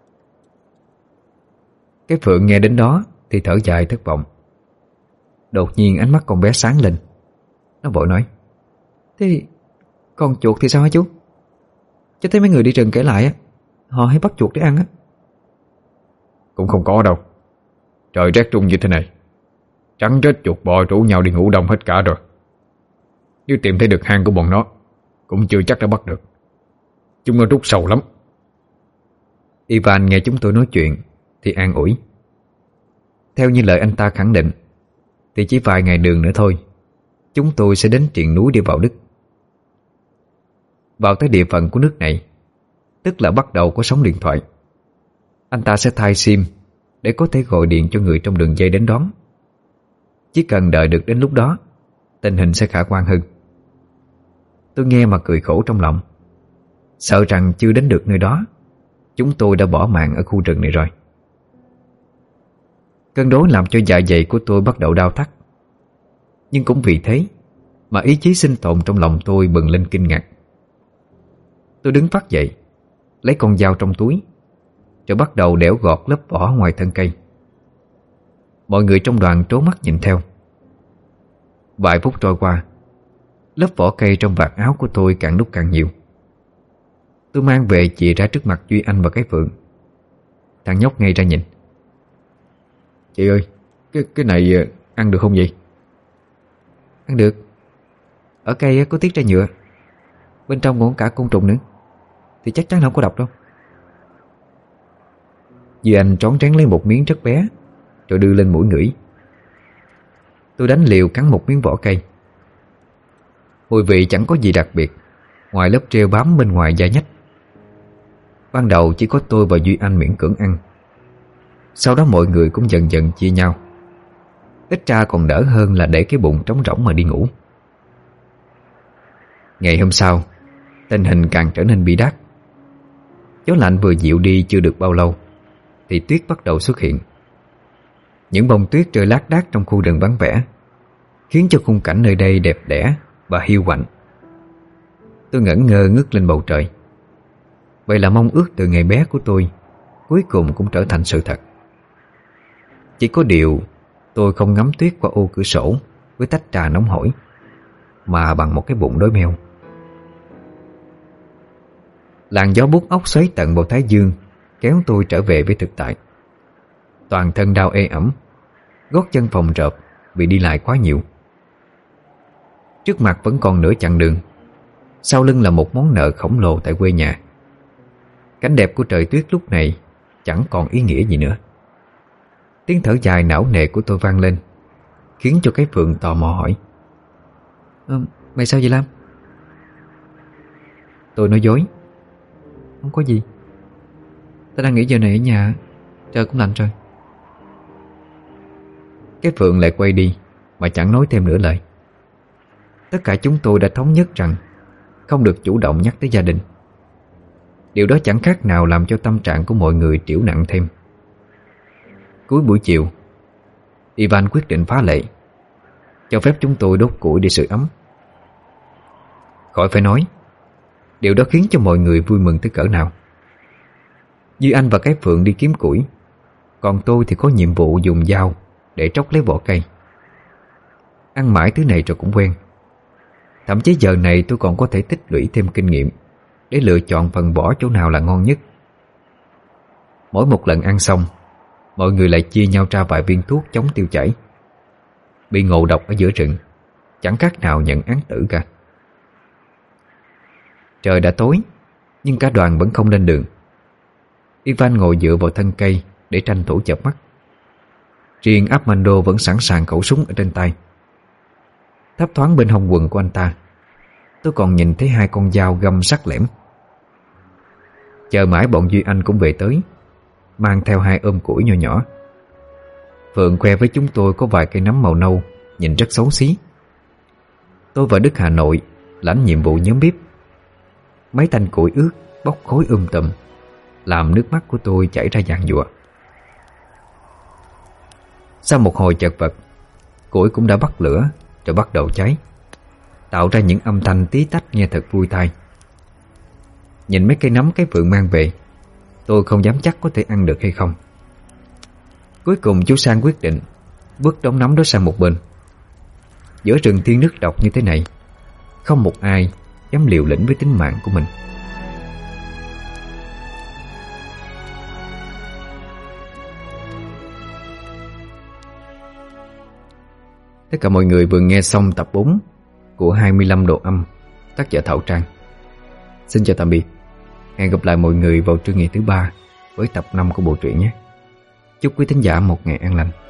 Cái Phượng nghe đến đó thì thở dài thất vọng. Đột nhiên ánh mắt con bé sáng lên. Nó vội nói: Thế con chuột thì sao hả chú? Chứ thấy mấy người đi rừng kể lại á, họ hay bắt chuột để ăn á. Cũng không có đâu. Trời rét rung như thế này, trắng rết chuột bò rủ nhau đi ngủ đông hết cả rồi. Nếu tìm thấy được hang của bọn nó, cũng chưa chắc đã bắt được. Chúng nó rút sâu lắm. Ivan nghe chúng tôi nói chuyện thì an ủi. Theo như lời anh ta khẳng định, thì chỉ vài ngày đường nữa thôi, chúng tôi sẽ đến triền núi để vào Đức. Vào tới địa phận của nước này, tức là bắt đầu có sóng điện thoại. Anh ta sẽ thay sim để có thể gọi điện cho người trong đường dây đến đón. Chỉ cần đợi được đến lúc đó, tình hình sẽ khả quan hơn. Tôi nghe mà cười khổ trong lòng, sợ rằng chưa đến được nơi đó, chúng tôi đã bỏ mạng ở khu rừng này rồi. Cơn đói làm cho dạ dày của tôi bắt đầu đau thắt. Nhưng cũng vì thế mà ý chí sinh tồn trong lòng tôi bừng lên kinh ngạc. Tôi đứng phát dậy, lấy con dao trong túi, rồi bắt đầu đẽo gọt lớp vỏ ngoài thân cây. Mọi người trong đoàn trố mắt nhìn theo. Vài phút trôi qua, lớp vỏ cây trong vạt áo của tôi càng lúc càng nhiều. Tôi mang về chìa ra trước mặt Duy Anh và cái Phượng. Thằng nhóc ngay ra nhìn. Chị ơi, cái cái này ăn được không vậy? Ăn được. Ở cây có tiết ra nhựa, bên trong còn cả côn trùng nữa, thì chắc chắn không có độc đâu. Duy Anh trón trán lấy một miếng rất bé, rồi đưa lên mũi ngửi. Tôi đánh liều cắn một miếng vỏ cây. Mùi vị chẳng có gì đặc biệt ngoài lớp treo bám bên ngoài da nhách. Ban đầu chỉ có tôi và Duy Anh miễn cưỡng ăn. Sau đó mọi người cũng dần dần chia nhau. Ít ra còn đỡ hơn là để cái bụng trống rỗng mà đi ngủ. Ngày hôm sau, tình hình càng trở nên bi đát. Gió lạnh vừa dịu đi chưa được bao lâu thì tuyết bắt đầu xuất hiện. Những bông tuyết rơi lác đác trong khu rừng vắng vẻ, khiến cho khung cảnh nơi đây đẹp đẽ và hiu quạnh. Tôi ngẩn ngơ ngước lên bầu trời. Vậy là mong ước từ ngày bé của tôi cuối cùng cũng trở thành sự thật. Chỉ có điều tôi không ngắm tuyết qua ô cửa sổ với tách trà nóng hổi, mà bằng một cái bụng đói meo. Làn gió buốt óc xoáy tận vào thái dương kéo tôi trở về với thực tại. Toàn thân đau ê ẩm, gót chân phồng rộp vì đi lại quá nhiều. Trước mặt vẫn còn nửa chặng đường, sau lưng là một món nợ khổng lồ tại quê nhà. Cảnh đẹp của trời tuyết lúc này chẳng còn ý nghĩa gì nữa. Tiếng thở dài não nề của tôi vang lên, khiến cho cái Phượng tò mò hỏi: ờ, Mày sao vậy Lam? Tôi nói dối: Không có gì. Tao đang nghĩ giờ này ở nhà trời cũng lạnh rồi. Cái Phượng lại quay đi mà chẳng nói thêm nửa lời. Tất cả chúng tôi đã thống nhất rằng không được chủ động nhắc tới gia đình. Điều đó chẳng khác nào làm cho tâm trạng của mọi người trĩu nặng thêm. Cuối buổi chiều, Ivan quyết định phá lệ, cho phép chúng tôi đốt củi để sưởi ấm. Khỏi phải nói, điều đó khiến cho mọi người vui mừng tới cỡ nào. Duy Anh và cái Phượng đi kiếm củi, còn tôi thì có nhiệm vụ dùng dao để tróc lấy vỏ cây. Ăn mãi thứ này rồi cũng quen. Thậm chí giờ này tôi còn có thể tích lũy thêm kinh nghiệm để lựa chọn phần vỏ chỗ nào là ngon nhất. Mỗi một lần ăn xong, mọi người lại chia nhau ra vài viên thuốc chống tiêu chảy. Bị ngộ độc ở giữa rừng, chẳng khác nào nhận án tử cả. Trời đã tối, nhưng cả đoàn vẫn không lên đường. Ivan ngồi dựa vào thân cây để tranh thủ chợp mắt. Riêng Armando vẫn sẵn sàng khẩu súng ở trên tay. Thấp thoáng bên hông quần của anh ta, tôi còn nhìn thấy hai con dao găm sắc lẻm. Chờ mãi bọn Duy Anh cũng về tới, mang theo hai ôm củi nhỏ nhỏ. Phượng khoe với chúng tôi có vài cây nấm màu nâu, nhìn rất xấu xí. Tôi và Đức Hà Nội lãnh nhiệm vụ nhóm bếp. Mấy thanh củi ướt bốc khói um tùm, làm nước mắt của tôi chảy ra giàn giụa. Sau một hồi chật vật, củi cũng đã bắt lửa rồi bắt đầu cháy, tạo ra những âm thanh tí tách nghe thật vui tai. Nhìn mấy cây nấm cái Phượng mang về, tôi không dám chắc có thể ăn được hay không. Cuối cùng chú Sang quyết định vứt đống nấm đó sang một bên. Giữa rừng thiên nước độc như thế này, không một ai dám liều lĩnh với tính mạng của mình. Tất cả mọi người vừa nghe xong tập bốn của hai mươi lăm độ âm, tác giả Thảo Trang. Xin chào tạm biệt. Hẹn gặp lại mọi người vào trưa ngày thứ ba với tập năm của bộ truyện nhé. Chúc quý thính giả một ngày an lành.